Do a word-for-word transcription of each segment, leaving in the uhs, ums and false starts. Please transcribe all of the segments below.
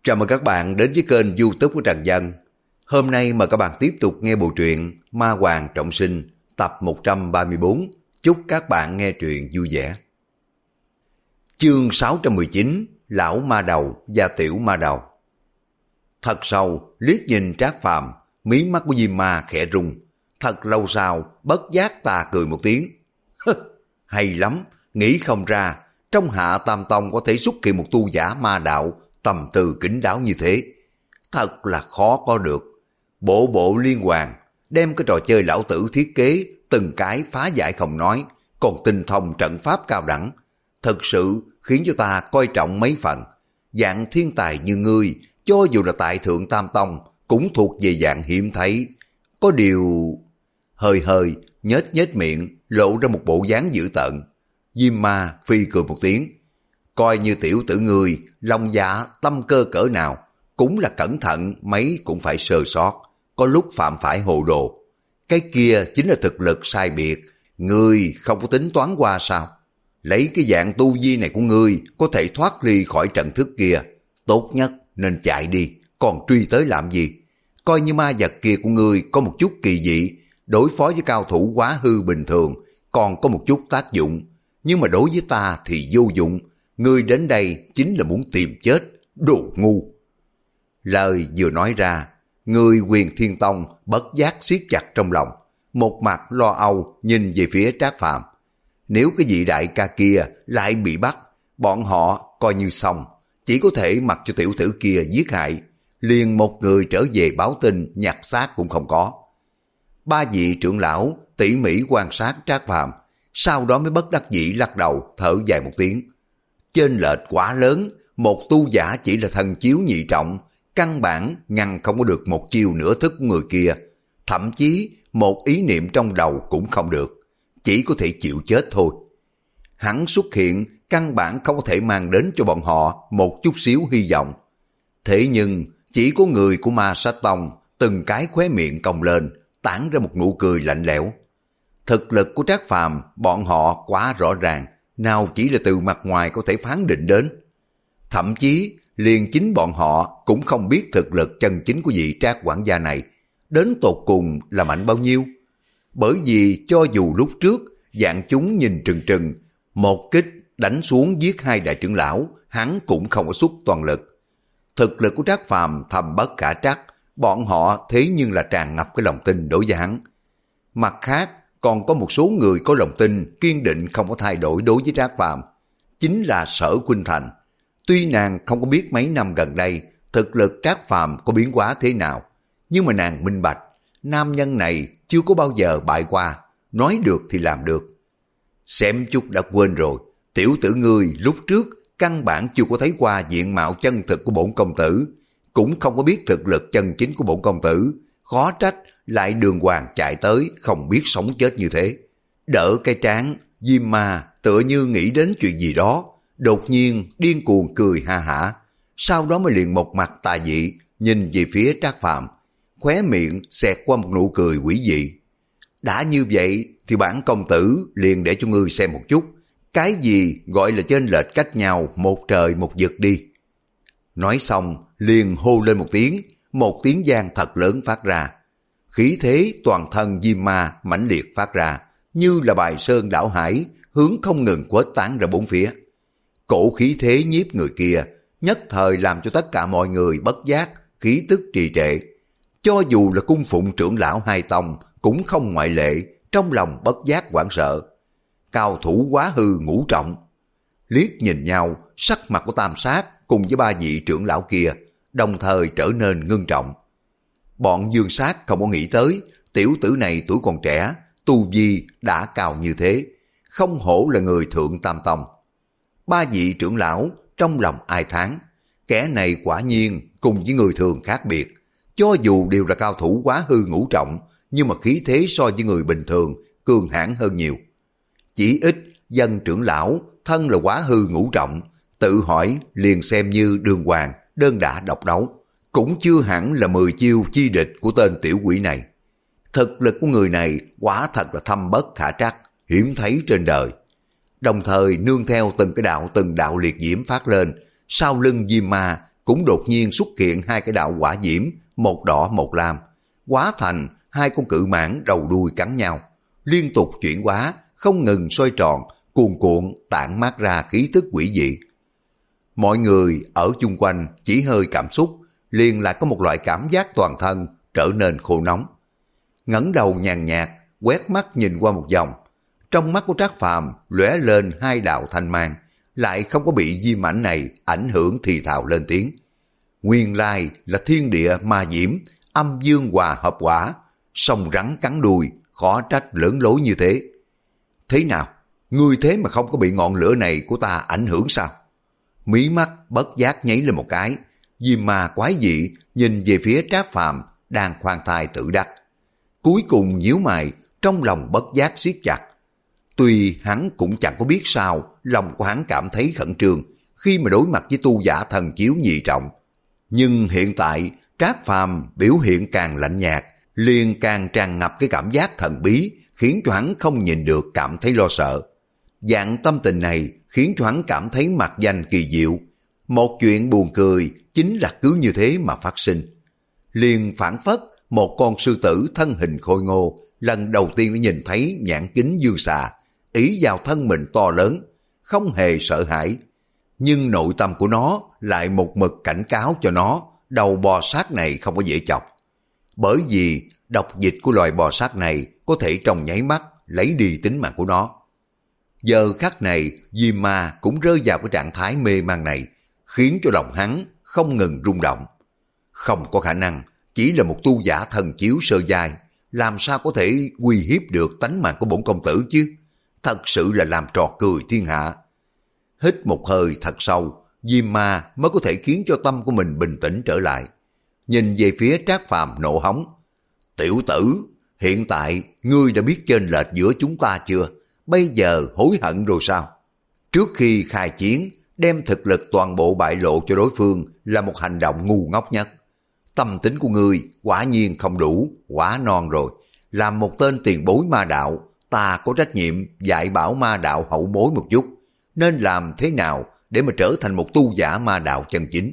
Chào mừng các bạn đến với kênh YouTube của Trần Dân. Hôm nay mời các bạn tiếp tục nghe bộ truyện Ma Hoàng Trọng Sinh tập một trăm ba mươi bốn. Chúc các bạn nghe truyện vui vẻ. Chương sáu trăm mười chín, Lão Ma Đầu và Tiểu Ma Đầu. Thật sâu liếc nhìn Trác Phàm, mí mắt của Diêm Ma khẽ rung. Thật lâu sau bất giác tà cười một tiếng. Hay lắm, nghĩ không ra trong Hạ Tam Tông có thể xuất hiện một tu giả ma đạo tầm từ kín đáo như thế. Thật là khó có được. Bộ bộ liên hoàn, đem cái trò chơi lão tử thiết kế từng cái phá giải không nói, còn tinh thông trận pháp cao đẳng. Thật sự khiến cho ta coi trọng mấy phần. Dạng thiên tài như ngươi, cho dù là tại Thượng Tam Tông, cũng thuộc về dạng hiếm thấy. Có điều... Hơi hơi, nhếch nhếch miệng, lộ ra một bộ dáng dữ tợn. Diêm Ma phi cười một tiếng. Coi như tiểu tử ngươi, lòng dạ tâm cơ cỡ nào, cũng là cẩn thận mấy cũng phải sơ sót, có lúc phạm phải hồ đồ. Cái kia chính là thực lực sai biệt, ngươi không có tính toán qua sao? Lấy cái dạng tu vi này của ngươi có thể thoát ly khỏi trận thức kia, tốt nhất nên chạy đi, còn truy tới làm gì? Coi như ma vật kia của ngươi có một chút kỳ dị, đối phó với cao thủ quá hư bình thường còn có một chút tác dụng, nhưng mà đối với ta thì vô dụng. Ngươi đến đây chính là muốn tìm chết, đồ ngu. Lời vừa nói ra, người Huyền Thiên Tông bất giác siết chặt trong lòng, một mặt lo âu nhìn về phía Trác Phàm. Nếu cái vị đại ca kia lại bị bắt, bọn họ coi như xong, chỉ có thể mặc cho tiểu tử kia giết hại, liền một người trở về báo tin nhặt xác cũng không có. Ba vị trưởng lão tỉ mỉ quan sát Trác Phàm, sau đó mới bất đắc dĩ lắc đầu thở dài một tiếng. Chênh lệch quá lớn, một tu giả chỉ là thần chiếu nhị trọng, căn bản ngăn không có được một chiêu nửa thức của người kia, thậm chí một ý niệm trong đầu cũng không được, chỉ có thể chịu chết thôi. Hắn xuất hiện căn bản không có thể mang đến cho bọn họ một chút xíu hy vọng. Thế nhưng chỉ có người của Ma Sát Tông từng cái khóe miệng cong lên, tản ra một nụ cười lạnh lẽo. Thực lực của Trác Phàm bọn họ quá rõ ràng, nào chỉ là từ mặt ngoài có thể phán định đến. Thậm chí liền chính bọn họ cũng không biết thực lực chân chính của vị Trác quản gia này đến tột cùng là mạnh bao nhiêu. Bởi vì cho dù lúc trước dạng chúng nhìn trừng trừng, một kích đánh xuống giết hai đại trưởng lão, hắn cũng không có xuất toàn lực. Thực lực của Trác Phàm thầm bất khả trắc, bọn họ thế nhưng là tràn ngập cái lòng tin đối với hắn. Mặt khác, còn có một số người có lòng tin kiên định không có thay đổi đối với Trác Phàm, chính là Sở Khuynh Thành. Tuy nàng không có biết mấy năm gần đây thực lực Trác Phàm có biến hóa thế nào, nhưng mà nàng minh bạch, nam nhân này chưa có bao giờ bại qua, nói được thì làm được. Xem chút đã quên rồi, tiểu tử ngươi lúc trước căn bản chưa có thấy qua diện mạo chân thực của bổn công tử, cũng không có biết thực lực chân chính của bổn công tử, khó trách lại đường hoàng chạy tới không biết sống chết như thế. Đỡ cái trán, Diêm Ma tựa như nghĩ đến chuyện gì đó, đột nhiên điên cuồng cười ha hả, sau đó mới liền một mặt tà dị nhìn về phía Trác Phàm, khóe miệng xẹt qua một nụ cười quỷ dị. Đã như vậy thì bản công tử liền để cho ngươi xem một chút, cái gì gọi là chênh lệch cách nhau một trời một vực đi. Nói xong liền hô lên một tiếng, một tiếng vang thật lớn phát ra. Khí thế toàn thân Diêm Ma mãnh liệt phát ra, như là bài sơn đảo hải, hướng không ngừng khuếch tán ra bốn phía. Cổ khí thế nhiếp người kia, nhất thời làm cho tất cả mọi người bất giác, khí tức trì trệ. Cho dù là cung phụng trưởng lão hai tông, cũng không ngoại lệ, trong lòng bất giác hoảng sợ. Cao thủ quá hư ngũ trọng. Liếc nhìn nhau, sắc mặt của Tam Sát cùng với ba vị trưởng lão kia, đồng thời trở nên ngưng trọng. Bọn Dương Sát không có nghĩ tới, tiểu tử này tuổi còn trẻ, tu vi đã cao như thế, không hổ là người Thượng Tam Tông. Ba vị trưởng lão trong lòng ai thán, kẻ này quả nhiên cùng với người thường khác biệt, cho dù đều là cao thủ quá hư ngũ trọng, nhưng mà khí thế so với người bình thường cường hãn hơn nhiều. Chỉ ít dân trưởng lão thân là quá hư ngũ trọng, tự hỏi liền xem như đường hoàng đơn đả độc đấu, cũng chưa hẳn là mười chiêu chi địch của tên tiểu quỷ này. Thực lực của người này quả thật là thâm bất khả trắc, hiếm thấy trên đời. Đồng thời nương theo từng cái đạo từng đạo liệt diễm phát lên, sau lưng Diêm Ma cũng đột nhiên xuất hiện hai cái đạo hỏa diễm, một đỏ một lam, hóa thành hai con cự mãng đầu đuôi cắn nhau, liên tục chuyển hóa, không ngừng xoay tròn, cuồn cuộn tản mát ra khí tức quỷ dị. Mọi người ở chung quanh chỉ hơi cảm xúc, liền lại có một loại cảm giác toàn thân trở nên khô nóng. Ngẩng đầu nhàn nhạt, quét mắt nhìn qua một vòng, trong mắt của Trác Phàm lóe lên hai đạo thanh mang, lại không có bị diêm ảnh này ảnh hưởng thì thào lên tiếng. Nguyên lai là thiên địa ma diễm, âm dương hòa hợp quả, sông rắn cắn đuôi, khó trách lớn lối như thế. Thế nào, ngươi thế mà không có bị ngọn lửa này của ta ảnh hưởng sao? Mí mắt bất giác nháy lên một cái, diêm ma quái dị nhìn về phía Trác Phàm đang khoan thai tự đắc. Cuối cùng nhíu mày, trong lòng bất giác siết chặt. Tuy hắn cũng chẳng có biết sao, lòng của hắn cảm thấy khẩn trương khi mà đối mặt với tu giả thần chiếu nhị trọng. Nhưng hiện tại, Trác Phàm biểu hiện càng lạnh nhạt, liền càng tràn ngập cái cảm giác thần bí, khiến cho hắn không nhìn được cảm thấy lo sợ. Dạng tâm tình này khiến cho hắn cảm thấy mặt danh kỳ diệu. Một chuyện buồn cười chính là cứ như thế mà phát sinh. Liền phản phất một con sư tử thân hình khôi ngô, lần đầu tiên nhìn thấy nhãn kính dương xà, ý vào thân mình to lớn, không hề sợ hãi. Nhưng nội tâm của nó lại một mực cảnh cáo cho nó, đầu bò sát này không có dễ chọc. Bởi vì độc dịch của loài bò sát này có thể trong nháy mắt lấy đi tính mạng của nó. Giờ khắc này, Diêm Ma cũng rơi vào cái trạng thái mê man này, khiến cho lòng hắn không ngừng rung động. Không có khả năng, chỉ là một tu giả thần chiếu sơ giai, làm sao có thể uy hiếp được tánh mạng của bổn công tử chứ? Thật sự là làm trò cười thiên hạ. Hít một hơi thật sâu, Diêm Ma mới có thể khiến cho tâm của mình bình tĩnh trở lại. Nhìn về phía Trác Phàm nộ hống. Tiểu tử, hiện tại ngươi đã biết chênh lệch giữa chúng ta chưa? Bây giờ hối hận rồi sao? Trước khi khai chiến, đem thực lực toàn bộ bại lộ cho đối phương là một hành động ngu ngốc nhất. Tâm tính của ngươi quả nhiên không đủ, quá non rồi. Làm một tên tiền bối ma đạo, ta có trách nhiệm dạy bảo ma đạo hậu bối một chút. Nên làm thế nào để mà trở thành một tu giả ma đạo chân chính?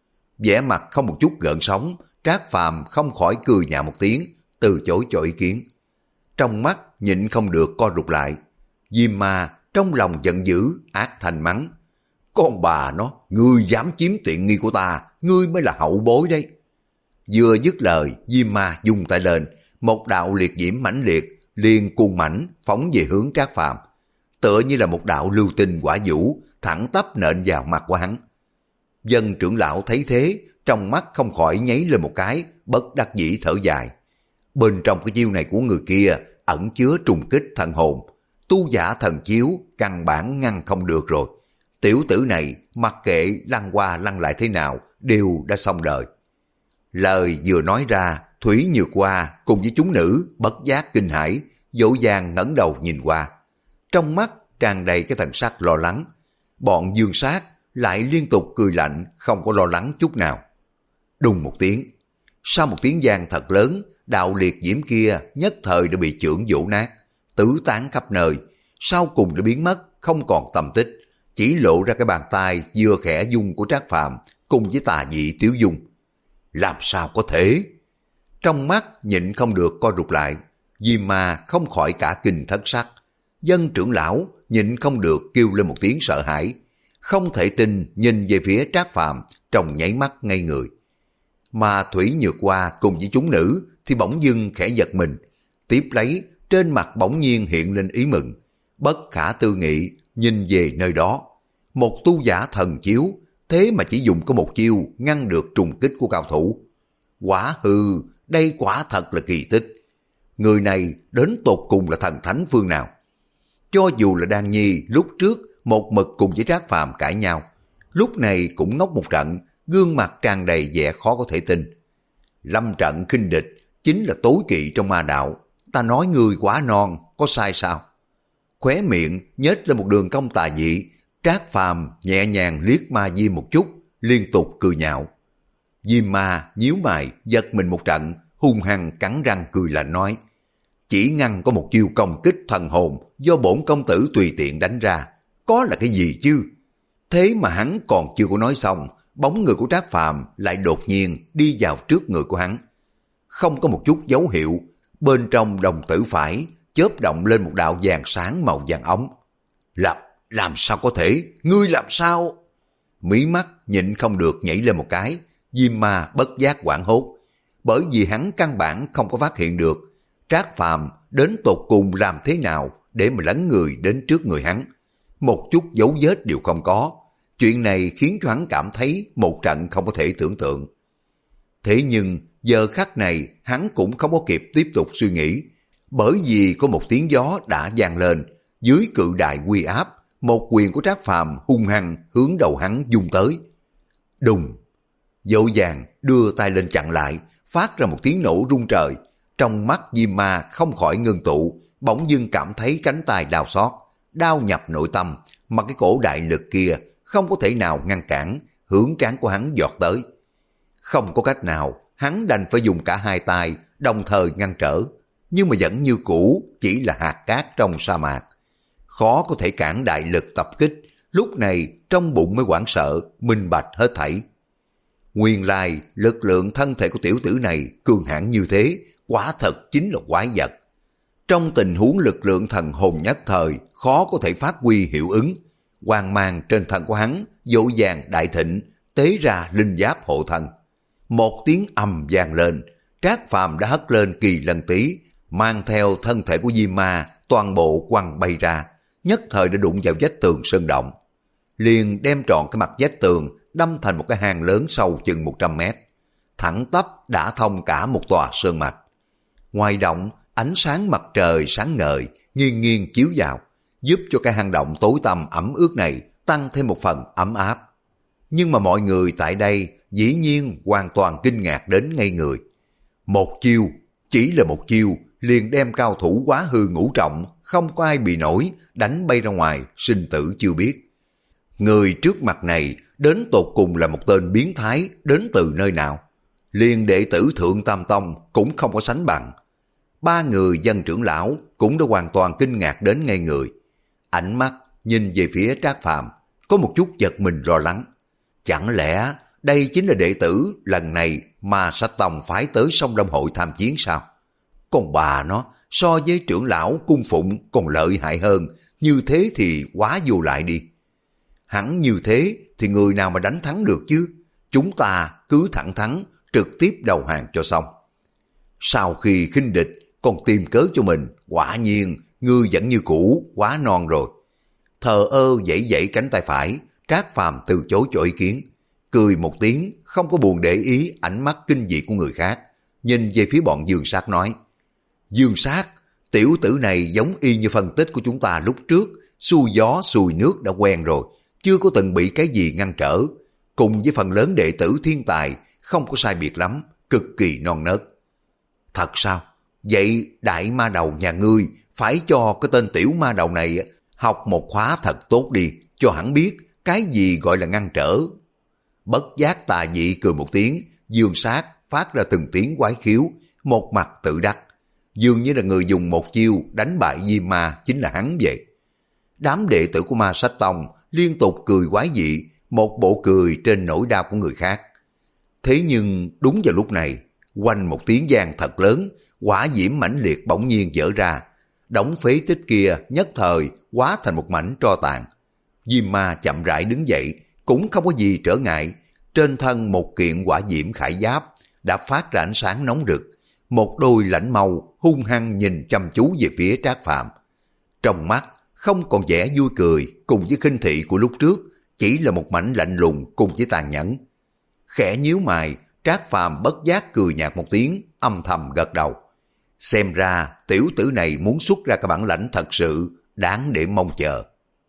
Vẻ mặt không một chút gợn sóng, Trác Phàm không khỏi cười nhạo một tiếng, từ chối cho ý kiến. Trong mắt nhịn không được co rụt lại. Diêm Ma trong lòng giận dữ, ác thành mắng. Con bà nó, ngươi dám chiếm tiện nghi của ta, ngươi mới là hậu bối đấy. Vừa dứt lời, Diêm Ma dung tay lên, một đạo liệt diễm mãnh liệt, liền cuồng mãnh phóng về hướng Trác Phàm, tựa như là một đạo lưu tinh quả vũ, thẳng tắp nện vào mặt của hắn. Dân trưởng lão thấy thế, trong mắt không khỏi nháy lên một cái, bất đắc dĩ thở dài. Bên trong cái chiêu này của người kia ẩn chứa trùng kích thần hồn, tu giả thần chiếu căn bản ngăn không được rồi. Tiểu tử này mặc kệ lăn qua lăn lại thế nào đều đã xong đời. Lời vừa nói ra, Thủy Nhược Hoa cùng với chúng nữ bất giác kinh hãi, dỗ dàng ngẩng đầu nhìn qua. Trong mắt tràn đầy cái thần sắc lo lắng. Bọn Dương Sát lại liên tục cười lạnh, không có lo lắng chút nào. Đùng một tiếng, sau một tiếng vang thật lớn, đạo liệt diễm kia nhất thời đã bị chưởng vỗ nát, tứ tán khắp nơi, sau cùng đã biến mất, không còn tầm tích, chỉ lộ ra cái bàn tay vừa khẽ dung của Trác Phàm cùng với tà dị Tiếu Dung. Làm sao có thể? Trong mắt nhịn không được co rụt lại, Diêm Ma không khỏi cả kinh thất sắc. Dân trưởng lão nhịn không được kêu lên một tiếng sợ hãi, không thể tin nhìn về phía Trác Phàm trong nháy mắt ngây người. Mà Thủy Nhược Hoa cùng với chúng nữ thì bỗng dưng khẽ giật mình, tiếp lấy trên mặt bỗng nhiên hiện lên ý mừng, bất khả tư nghị nhìn về nơi đó. Một tu giả thần chiếu, thế mà chỉ dùng có một chiêu ngăn được trùng kích của cao thủ. Quả hư, đây quả thật là kỳ tích. Người này đến tột cùng là thần thánh phương nào? Cho dù là Đan Nhi lúc trước một mực cùng với Trác Phàm cãi nhau, lúc này cũng ngốc một trận, gương mặt tràn đầy vẻ khó có thể tin. Lâm trận khinh địch chính là tối kỵ trong ma đạo, ta nói ngươi quá non, có sai sao? Khóe miệng nhếch lên một đường cong tà dị, Trác Phàm nhẹ nhàng liếc Ma Diêm một chút, liên tục cười nhạo. Diêm Ma nhíu mày, giật mình một trận, hung hăng cắn răng cười lạnh nói: chỉ ngăn có một chiêu công kích thần hồn do bổn công tử tùy tiện đánh ra, có là cái gì chứ? Thế mà hắn còn chưa có nói xong, bóng người của Trác Phàm lại đột nhiên đi vào trước người của hắn. Không có một chút dấu hiệu, bên trong đồng tử phải chớp động lên một đạo vàng sáng màu vàng ống. Làm, làm sao có thể? Ngươi làm sao? Mí mắt nhịn không được nhảy lên một cái, Diêm Ma bất giác hoảng hốt, bởi vì hắn căn bản không có phát hiện được Trác Phàm đến tột cùng làm thế nào để mà lấn người đến trước người hắn. Một chút dấu vết đều không có. Chuyện này khiến cho hắn cảm thấy một trận không có thể tưởng tượng. Thế nhưng giờ khắc này hắn cũng không có kịp tiếp tục suy nghĩ, bởi vì có một tiếng gió đã vang lên, dưới cự đại uy áp, một quyền của Trác Phàm hung hăng hướng đầu hắn vung tới. Đùng! Dỗ dàng đưa tay lên chặn lại, phát ra một tiếng nổ rung trời. Trong mắt Diêm Ma không khỏi ngưng tụ, bỗng dưng cảm thấy cánh tay đau xót, đau nhập nội tâm, mà cái cổ đại lực kia không có thể nào ngăn cản, hướng trán của hắn giọt tới. Không có cách nào, hắn đành phải dùng cả hai tay đồng thời ngăn trở, nhưng mà vẫn như cũ, chỉ là hạt cát trong sa mạc. Khó có thể cản đại lực tập kích, lúc này trong bụng mới hoảng sợ, minh bạch hết thảy. Nguyên lai, lực lượng thân thể của tiểu tử này cường hãn như thế, quả thật chính là quái vật. Trong tình huống lực lượng thần hồn nhất thời, khó có thể phát huy hiệu ứng. Quang mang trên thân của hắn, dỗ dàng đại thịnh, tế ra linh giáp hộ thân. Một tiếng ầm vang lên, Trác Phàm đã hất lên kỳ lân tí, mang theo thân thể của Diêm Ma, toàn bộ quăng bay ra, nhất thời đã đụng vào vách tường sơn động. Liền đem trọn cái mặt vách tường, đâm thành một cái hang lớn sâu chừng một trăm mét. Thẳng tắp đã thông cả một tòa sơn mạch. Ngoài động, ánh sáng mặt trời sáng ngời, nghiêng nghiêng chiếu vào, giúp cho cái hang động tối tăm ẩm ướt này tăng thêm một phần ấm áp. Nhưng mà mọi người tại đây dĩ nhiên hoàn toàn kinh ngạc đến ngây người. Một chiêu, chỉ là một chiêu, liền đem cao thủ quá hư ngũ trọng, không có ai bị nổi, đánh bay ra ngoài, sinh tử chưa biết. Người trước mặt này đến tột cùng là một tên biến thái đến từ nơi nào. Liền đệ tử Thượng Tam Tông cũng không có sánh bằng. Ba người dân trưởng lão cũng đã hoàn toàn kinh ngạc đến ngây người. Ánh mắt nhìn về phía Trác Phàm, có một chút giật mình lo lắng. Chẳng lẽ đây chính là đệ tử lần này mà Sách Tông phái tới Sông Đông Hội tham chiến sao? Còn bà nó, so với trưởng lão cung phụng còn lợi hại hơn, như thế thì quá vô lại đi. Hẳn như thế thì người nào mà đánh thắng được chứ? Chúng ta cứ thẳng thắn, trực tiếp đầu hàng cho xong. Sau khi khinh địch, còn tìm cớ cho mình, quả nhiên ngươi vẫn như cũ, quá non rồi. Thờ ơ dãy dãy cánh tay phải, Trác Phàm từ chối cho ý kiến, cười một tiếng, không có buồn để ý ánh mắt kinh dị của người khác, nhìn về phía bọn Dương Sát nói: Dương Sát, tiểu tử này giống y như phân tích của chúng ta lúc trước, xuôi gió xuôi nước đã quen rồi, chưa có từng bị cái gì ngăn trở, cùng với phần lớn đệ tử thiên tài không có sai biệt lắm, cực kỳ non nớt. Thật sao? Vậy đại ma đầu nhà ngươi phải cho cái tên tiểu ma đầu này học một khóa thật tốt đi, cho hắn biết cái gì gọi là ngăn trở. Bất giác tà dị cười một tiếng, Dương Sát phát ra từng tiếng quái khiếu, một mặt tự đắc, dường như là người dùng một chiêu đánh bại Diêm Ma chính là hắn vậy. Đám đệ tử của Ma Sách Tông liên tục cười quái dị, một bộ cười trên nỗi đau của người khác. Thế nhưng đúng vào lúc này, quanh một tiếng vang thật lớn, hỏa diễm mãnh liệt bỗng nhiên vỡ ra, đống phế tích kia nhất thời hóa thành một mảnh tro tàn. Diêm Ma chậm rãi đứng dậy, cũng không có gì trở ngại, trên thân một kiện hỏa diễm khải giáp đã phát ra ánh sáng nóng rực, một đôi lãnh mâu hung hăng nhìn chăm chú về phía Trác Phàm. Trong mắt không còn vẻ vui cười cùng với khinh thị của lúc trước, chỉ là một mảnh lạnh lùng cùng với tàn nhẫn. Khẽ nhíu mày, Trác Phàm bất giác cười nhạt một tiếng, âm thầm gật đầu. Xem ra tiểu tử này muốn xuất ra cái bản lãnh thật sự đáng để mong chờ.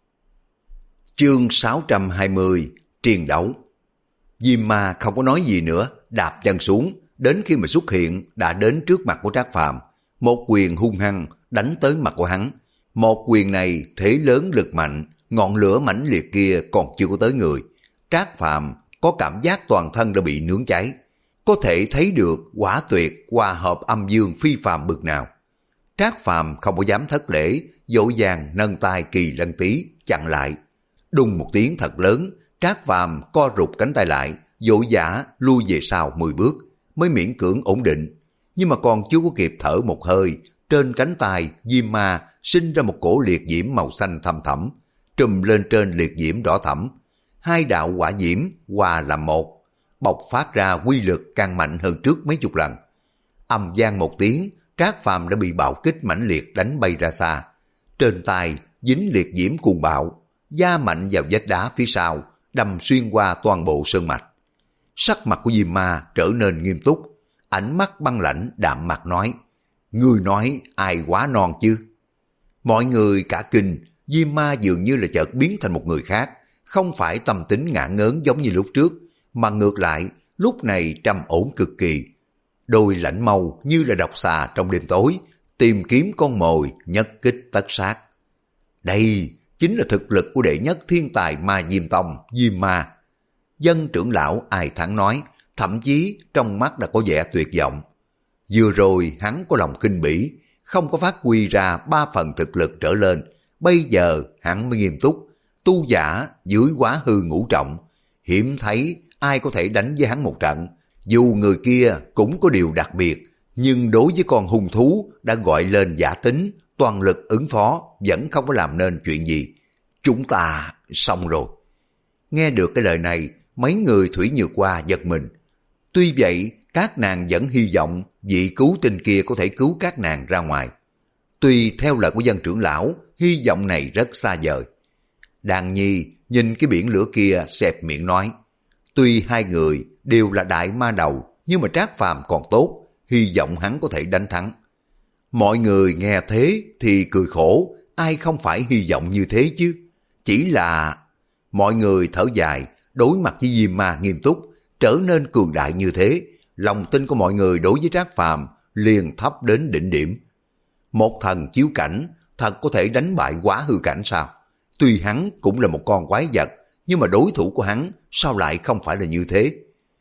Chương sáu trăm hai mươi, Triền đấu. Diêm Ma không có nói gì nữa, đạp chân xuống, đến khi mà xuất hiện đã đến trước mặt của Trác Phàm, một quyền hung hăng đánh tới mặt của hắn. Một quyền này thế lớn lực mạnh, ngọn lửa mãnh liệt kia còn chưa có tới người. Trác Phàm có cảm giác toàn thân đã bị nướng cháy, có thể thấy được quả tuyệt hòa hợp âm dương phi phàm bực nào. Trác Phàm không có dám thất lễ, dỗ dàng nâng tay kỳ lân tí chặn lại. Đùng một tiếng thật lớn, Trác Phàm co rụt cánh tay lại, vội vã lui về sau mười bước, mới miễn cưỡng ổn định. Nhưng mà còn chưa có kịp thở một hơi, trên cánh tay Diêm Ma sinh ra một cổ liệt diễm màu xanh thâm thẳm, trùm lên trên liệt diễm đỏ thẫm. Hai đạo hỏa diễm hòa làm một, bộc phát ra quy lực càng mạnh hơn trước mấy chục lần. Ầm vang một tiếng, Trác Phàm đã bị bạo kích mãnh liệt đánh bay ra xa. Trên tay dính liệt diễm cuồng bạo, da mạnh vào vách đá phía sau, đâm xuyên qua toàn bộ sơn mạch. Sắc mặt của Diêm Ma trở nên nghiêm túc, ánh mắt băng lãnh đạm mạc nói: "Ngươi nói ai quá non chứ?" Mọi người cả kinh, Diêm Ma dường như là chợt biến thành một người khác, không phải tâm tính ngả ngớn giống như lúc trước, mà ngược lại lúc này trầm ổn cực kỳ. Đôi lãnh mâu như là độc xà trong đêm tối, tìm kiếm con mồi, nhất kích tất sát. Đây chính là thực lực của đệ nhất thiên tài Ma Diêm Tông, Diêm Ma. Dân trưởng lão ai thẳng nói, thậm chí trong mắt đã có vẻ tuyệt vọng. Vừa rồi hắn có lòng khinh bỉ, không có phát huy ra ba phần thực lực trở lên, bây giờ hắn mới nghiêm túc, tu giả dưới quá hư ngũ trọng, hiếm thấy ai có thể đánh với hắn một trận. Dù người kia cũng có điều đặc biệt, nhưng đối với con hung thú đã gọi lên giả tính, toàn lực ứng phó vẫn không có làm nên chuyện gì. Chúng ta xong rồi. Nghe được cái lời này, mấy người Thủy Nhược Hoa giật mình. Tuy vậy, các nàng vẫn hy vọng vị cứu tinh kia có thể cứu các nàng ra ngoài. Tuy theo lời của dân trưởng lão, hy vọng này rất xa vời. Đàn Nhi nhìn cái biển lửa kia xẹp miệng nói, tuy hai người đều là đại ma đầu, nhưng mà Trác Phàm còn tốt, hy vọng hắn có thể đánh thắng. Mọi người nghe thế thì cười khổ, ai không phải hy vọng như thế chứ. Chỉ là mọi người thở dài, đối mặt với Diêm Ma nghiêm túc, trở nên cường đại như thế, lòng tin của mọi người đối với Trác Phàm liền thấp đến đỉnh điểm. Một thần chiếu cảnh thật có thể đánh bại quá hư cảnh sao? Tuy hắn cũng là một con quái vật, nhưng mà đối thủ của hắn sao lại không phải là như thế?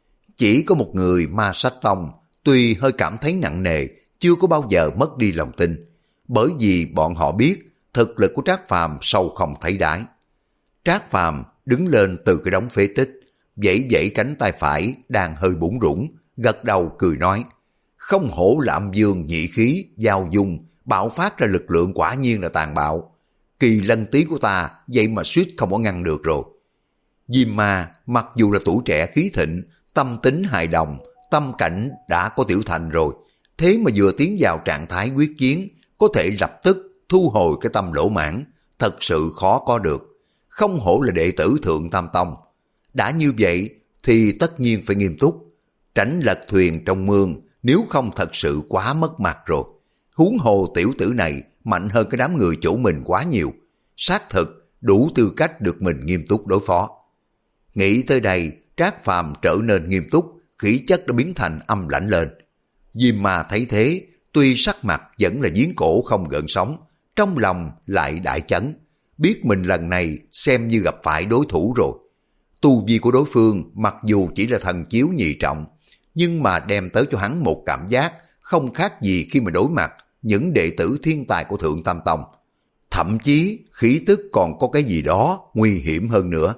Chỉ có một người Ma Sách Tông tuy hơi cảm thấy nặng nề, chưa có bao giờ mất đi lòng tin, bởi vì bọn họ biết thực lực của Trác Phàm sâu không thấy đáy. Trác Phàm đứng lên từ cái đống phế tích, vẫy vẫy cánh tay phải đang hơi bủn rủn, gật đầu cười nói, không hổ là âm dương nhị khí giao dung, bạo phát ra lực lượng quả nhiên là tàn bạo. Kỳ lân tí của ta vậy mà suýt không có ngăn được rồi. Diêm Ma mặc dù là tuổi trẻ khí thịnh, tâm tính hài đồng, tâm cảnh đã có tiểu thành rồi, thế mà vừa tiến vào trạng thái quyết chiến, có thể lập tức thu hồi cái tâm lỗ mãn, thật sự khó có được. Không hổ là đệ tử Thượng Tam Tông. Đã như vậy thì tất nhiên phải nghiêm túc, tránh lật thuyền trong mương, nếu không thật sự quá mất mặt rồi. Huống hồ tiểu tử này mạnh hơn cái đám người chủ mình quá nhiều, xác thực đủ tư cách được mình nghiêm túc đối phó. Nghĩ tới đây, Trác Phàm trở nên nghiêm túc, khí chất đã biến thành âm lãnh lên. Diêm Ma thấy thế, tuy sắc mặt vẫn là giếng cổ không gợn sóng, trong lòng lại đại chấn, biết mình lần này xem như gặp phải đối thủ rồi. Tu vi của đối phương mặc dù chỉ là thần chiếu nhị trọng, nhưng mà đem tới cho hắn một cảm giác không khác gì khi mà đối mặt những đệ tử thiên tài của Thượng Tam Tông. Thậm chí khí tức còn có cái gì đó nguy hiểm hơn nữa.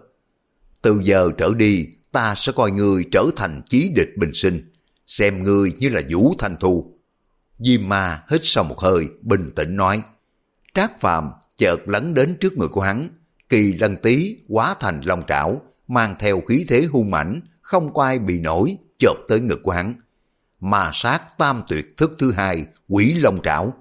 Từ giờ trở đi, ta sẽ coi ngươi trở thành chí địch bình sinh, xem ngươi như là Vũ Thanh Thu. Diêm Ma hít sâu một hơi, bình tĩnh nói. Trác Phàm chợt lấn đến trước người của hắn, kỳ lân tí hóa thành long trảo, mang theo khí thế hung mãnh, không có ai bị nổi, chộp tới ngực của hắn. Ma sát tam tuyệt thức thứ hai, quỷ long trảo.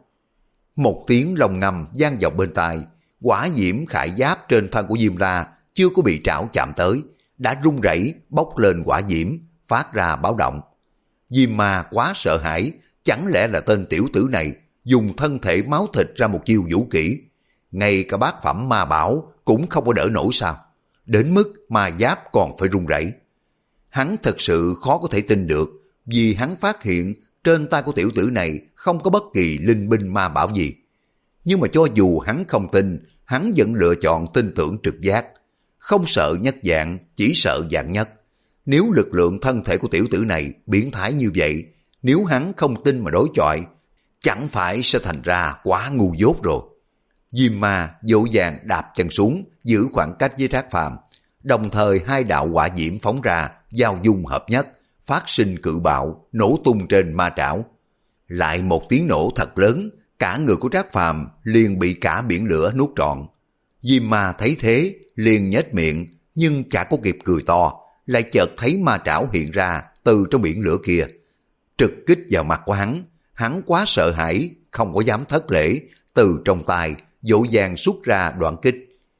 Một tiếng long ngầm vang vọng bên tai, hỏa diễm khải giáp trên thân của Diêm La chưa có bị trảo chạm tới, đã rung rẩy bốc lên hỏa diễm, phát ra báo động. Diêm Ma quá sợ hãi, chẳng lẽ là tên tiểu tử này dùng thân thể máu thịt ra một chiêu vũ kỹ, ngay cả bát phẩm ma bảo cũng không có đỡ nổi sao? Đến mức ma giáp còn phải rung rẩy. Hắn thật sự khó có thể tin được, vì hắn phát hiện trên tay của tiểu tử này không có bất kỳ linh binh ma bảo gì. Nhưng mà cho dù hắn không tin, hắn vẫn lựa chọn tin tưởng trực giác. Không sợ nhất dạng, chỉ sợ dạng nhất. Nếu lực lượng thân thể của tiểu tử này biến thái như vậy, nếu hắn không tin mà đối chọi, chẳng phải sẽ thành ra quá ngu dốt rồi. Diêm Ma vội vàng đạp chân xuống, giữ khoảng cách với Trác Phàm, Đồng thời hai đạo hỏa diễm phóng ra, giao dung hợp nhất, phát sinh cự bạo, nổ tung trên ma trảo. Lại một tiếng nổ thật lớn, cả người của Trác Phàm liền bị cả biển lửa nuốt trọn. Diêm Ma thấy thế, liền nhếch miệng, nhưng chả có kịp cười to, lại chợt thấy ma trảo hiện ra từ trong biển lửa kia. Trực kích vào mặt của hắn, hắn quá sợ hãi, không có dám thất lễ, từ trong tay dội vàng xuất ra đoạn kích.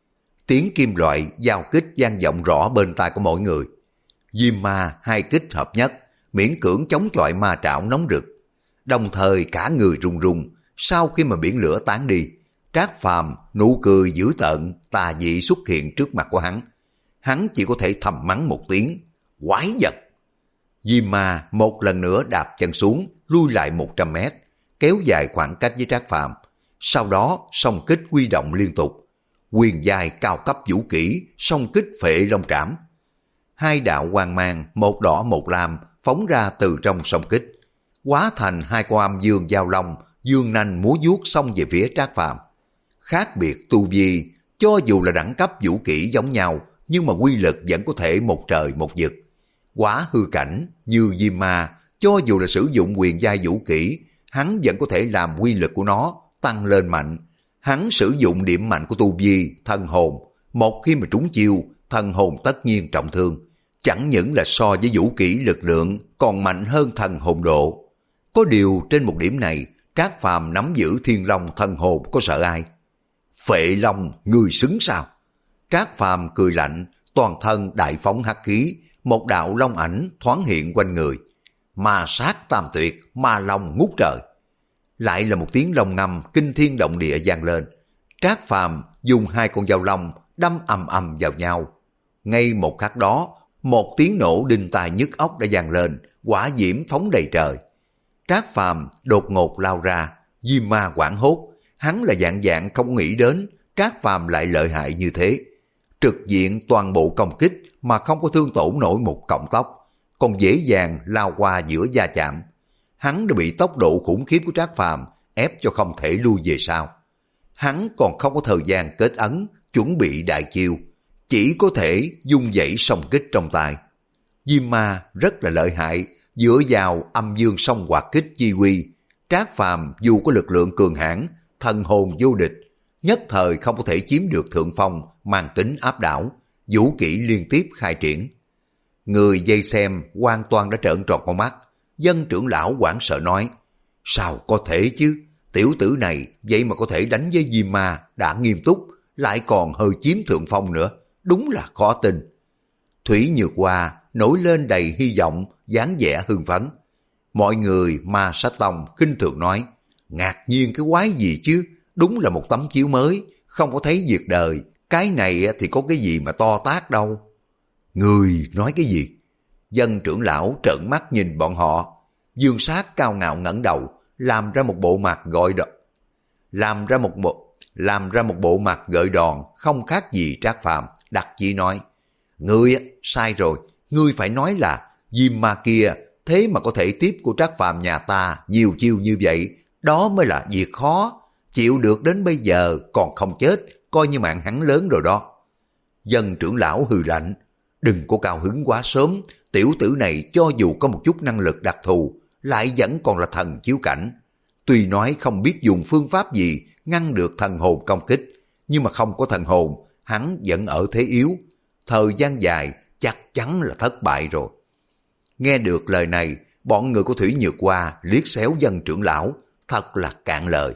Tiếng kim loại giao kích vang vọng rõ bên tai của mọi người. Diêm Ma hai kích hợp nhất, miễn cưỡng chống chọi ma trảo nóng rực. Đồng thời cả người run run, sau khi mà biển lửa tán đi, Trác Phàm nụ cười dữ tợn, tà dị xuất hiện trước mặt của hắn. Hắn chỉ có thể thầm mắng một tiếng, quái vật. Diêm Ma một lần nữa đạp chân xuống, lui lại một trăm mét, kéo dài khoảng cách với Trác Phàm. Sau đó song kích quy động liên tục. Quyền dài cao cấp vũ kỹ, song kích phệ long trảm. Hai đạo quang mang, một đỏ một lam, phóng ra từ trong song kích. Hóa thành hai con âm dương giao long, dương nanh múa vuốt xông về phía Trác Phàm. Khác biệt tu vi, cho dù là đẳng cấp vũ kỹ giống nhau, nhưng mà quy lực vẫn có thể một trời một vực. Quá hư cảnh như Diêm Ma, cho dù là sử dụng quyền giai vũ kỹ, hắn vẫn có thể làm quy lực của nó tăng lên mạnh. Hắn sử dụng điểm mạnh của tu vi, thần hồn, một khi mà trúng chiêu, thần hồn tất nhiên trọng thương. Chẳng những là so với vũ kỹ lực lượng còn mạnh hơn thần hồn độ. Có điều trên một điểm này, Trác Phàm nắm giữ thiên long thần hồn có sợ ai? Phệ long, người xứng sao? Trác Phàm cười lạnh, toàn thân đại phóng hắc khí, một đạo long ảnh thoáng hiện quanh người. Ma sát tam tuyệt, ma long ngút trời. Lại là một tiếng long ngâm kinh thiên động địa vang lên. Trác Phàm dùng hai con dao long đâm ầm ầm vào nhau. Ngay một khắc đó, một tiếng nổ đinh tai nhức óc đã vang lên, hỏa diễm phóng đầy trời. Trác Phàm đột ngột lao ra, Diêm Ma hoảng hốt, hắn là dạng dạng không nghĩ đến Trác Phàm lại lợi hại như thế. Trực diện toàn bộ công kích mà không có thương tổn nổi một cọng tóc, còn dễ dàng lao qua giữa va chạm. Hắn đã bị tốc độ khủng khiếp của Trác Phàm ép cho không thể lui về sau. Hắn còn không có thời gian kết ấn, chuẩn bị đại chiêu, chỉ có thể dung dãy song kích trong tay. Diêm Ma rất là lợi hại, dựa vào âm dương song hoạt kích chi quy, Trác Phàm dù có lực lượng cường hãn, thần hồn vô địch, nhất thời không có thể chiếm được thượng phong, mang tính áp đảo, vũ kỹ liên tiếp khai triển. Người vây xem hoàn toàn đã trợn tròn con mắt. Dân trưởng lão hoảng sợ nói, sao có thể chứ, tiểu tử này vậy mà có thể đánh với Diêm Ma đã nghiêm túc, lại còn hơi chiếm thượng phong nữa, đúng là khó tin. Thủy Nhược Hoa nổi lên đầy hy vọng, dáng vẻ hưng phấn. Mọi người Ma Sách Tông khinh thường nói, ngạc nhiên cái quái gì chứ, đúng là một tấm chiếu mới, không có thấy việc đời, cái này thì có cái gì mà to tát đâu. Người nói cái gì? Dân trưởng lão trợn mắt nhìn bọn họ. Dương Sát cao ngạo ngẩng đầu, làm ra một bộ mặt gọi đòn, làm ra một bộ làm ra một bộ mặt gợi đòn, không khác gì Trác Phàm, đặc chỉ nói, ngươi sai rồi, ngươi phải nói là Diêm Ma kia thế mà có thể tiếp của Trác Phàm nhà ta nhiều chiêu như vậy, đó mới là việc khó, chịu được đến bây giờ còn không chết, coi như mạng hắn lớn rồi đó. Dân trưởng lão hừ lạnh, đừng có cao hứng quá sớm, tiểu tử này cho dù có một chút năng lực đặc thù, lại vẫn còn là thần chiếu cảnh. Tuy nói không biết dùng phương pháp gì ngăn được thần hồn công kích, nhưng mà không có thần hồn, hắn vẫn ở thế yếu. Thời gian dài chắc chắn là thất bại rồi. Nghe được lời này, bọn người của Thủy Nhược Hoa liếc xéo dân trưởng lão, thật là cạn lời.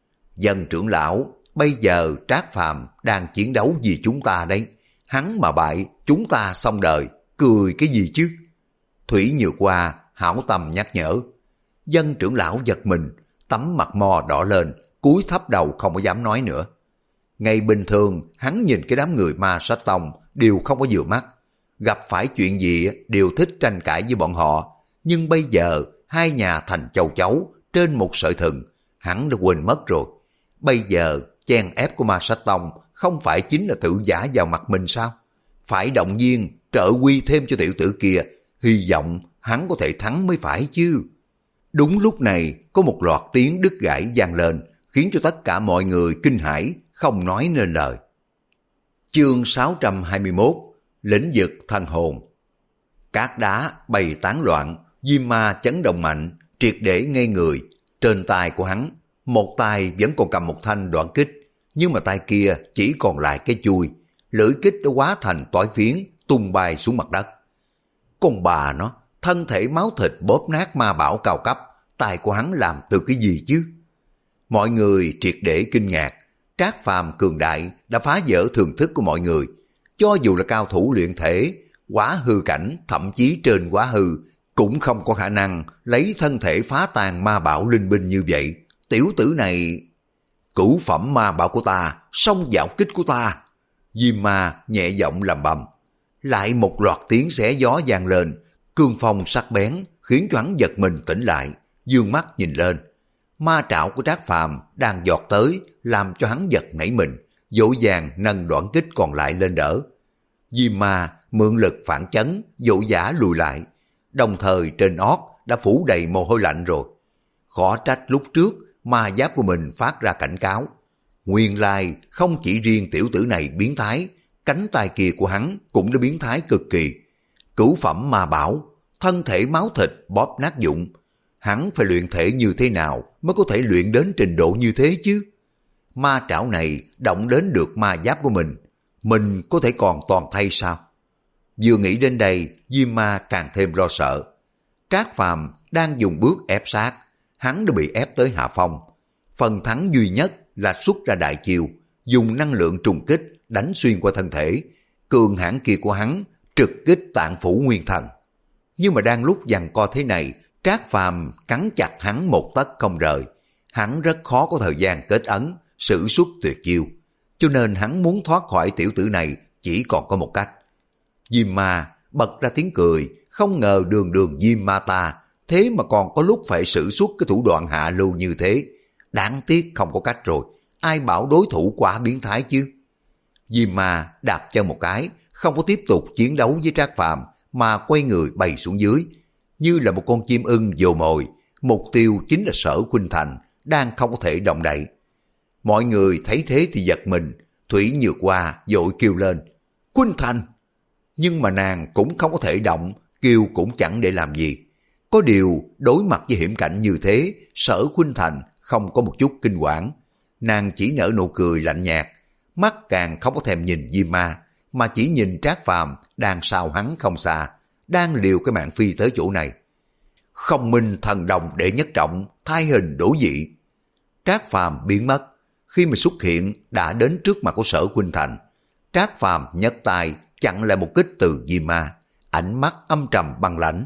Dân trưởng lão, bây giờ Trác Phàm đang chiến đấu vì chúng ta đấy. Hắn mà bại, chúng ta xong đời, cười cái gì chứ? Thủy Nhược Hoa hảo tâm nhắc nhở. Dân trưởng lão giật mình, tấm mặt mò đỏ lên, cúi thấp đầu không có dám nói nữa. Ngày bình thường, hắn nhìn cái đám người Ma Sách Tông đều không có vừa mắt. Gặp phải chuyện gì đều thích tranh cãi với bọn họ. Nhưng bây giờ, hai nhà thành châu chấu trên một sợi thừng, hắn đã quên mất rồi. Bây giờ, chen ép của Ma Sách Tông không phải chính là tự giả vào mặt mình sao? Phải động viên, trợ quy thêm cho tiểu tử kia, hy vọng hắn có thể thắng mới phải chứ. Đúng lúc này, có một loạt tiếng đứt gãy vang lên, khiến cho tất cả mọi người kinh hãi, không nói nên lời. Chương sáu trăm hai mươi mốt, Lĩnh vực thần hồn. Cát đá bay tán loạn, Diêm Ma chấn động mạnh, triệt để ngây người. Trên tay của hắn, một tay vẫn còn cầm một thanh đoạn kích, nhưng mà tay kia chỉ còn lại cái chui. Lưỡi kích đã hóa thành toái phiến, tung bay xuống mặt đất. Con bà nó, thân thể máu thịt bóp nát ma bảo cao cấp, tay của hắn làm từ cái gì chứ? Mọi người triệt để kinh ngạc. Trác Phàm cường đại đã phá vỡ thường thức của mọi người. Cho dù là cao thủ luyện thể, quá hư cảnh, thậm chí trên quá hư, cũng không có khả năng lấy thân thể phá tan ma bảo linh binh như vậy. Tiểu tử này... Cửu phẩm ma bảo của ta, song dạo kích của ta. Diêm Ma nhẹ giọng lầm bầm. Lại một loạt tiếng xé gió vang lên, cương phong sắc bén khiến cho hắn giật mình tỉnh lại, dương mắt nhìn lên. Ma trảo của Trác Phàm đang giọt tới, làm cho hắn giật nảy mình, dỗ dàng nâng đoạn kích còn lại lên đỡ. Diêm Ma mượn lực phản chấn, dỗ dã lùi lại, đồng thời trên ót đã phủ đầy mồ hôi lạnh rồi. Khó trách lúc trước ma giáp của mình phát ra cảnh cáo. Nguyên lai không chỉ riêng tiểu tử này biến thái, cánh tay kia của hắn cũng đã biến thái cực kỳ. Cửu phẩm ma bảo, thân thể máu thịt bóp nát dụng. Hắn phải luyện thể như thế nào mới có thể luyện đến trình độ như thế chứ? Ma trảo này động đến được ma giáp của mình, mình có thể còn toàn thay sao? Vừa nghĩ đến đây, Diêm Ma càng thêm lo sợ. Trác Phàm đang dùng bước ép sát, hắn đã bị ép tới hạ phong. Phần thắng duy nhất là xuất ra đại chiêu, dùng năng lượng trùng kích đánh xuyên qua thân thể. Cường hãn kia của hắn trực kích tạng phủ nguyên thần. Nhưng mà đang lúc giằng co thế này, Trác Phàm cắn chặt hắn một tấc không rời. Hắn rất khó có thời gian kết ấn, sử xuất tuyệt chiêu. Cho nên hắn muốn thoát khỏi tiểu tử này chỉ còn có một cách. Diêm Ma bật ra tiếng cười, không ngờ đường đường Diêm Ma ta, thế mà còn có lúc phải sử xuất cái thủ đoạn hạ lưu như thế. Đáng tiếc không có cách rồi, ai bảo đối thủ quá biến thái chứ. Diêm Ma đạp chân một cái, không có tiếp tục chiến đấu với Trác Phàm mà quay người bay xuống dưới. Như là một con chim ưng vồ mồi, mục tiêu chính là Sở Khuynh Thành, đang không có thể động đậy. Mọi người thấy thế thì giật mình, Thủy Nhược Hoa vội kêu lên, Khuynh Thành! Nhưng mà nàng cũng không có thể động, kêu cũng chẳng để làm gì. Có điều, đối mặt với hiểm cảnh như thế, Sở Khuynh Thành không có một chút kinh quản. Nàng chỉ nở nụ cười lạnh nhạt, mắt càng không có thèm nhìn Diêm Ma, mà chỉ nhìn Trác Phàm đang sau hắn không xa, đang liều cái mạng phi tới chỗ này. Không minh thần đồng đệ nhất trọng, thay hình đổi dị. Trác Phàm biến mất, khi mà xuất hiện đã đến trước mặt của Sở Khuynh Thành. Trác Phàm nhấc tay chặn lại một kích từ Diêm Ma, ánh mắt âm trầm băng lãnh.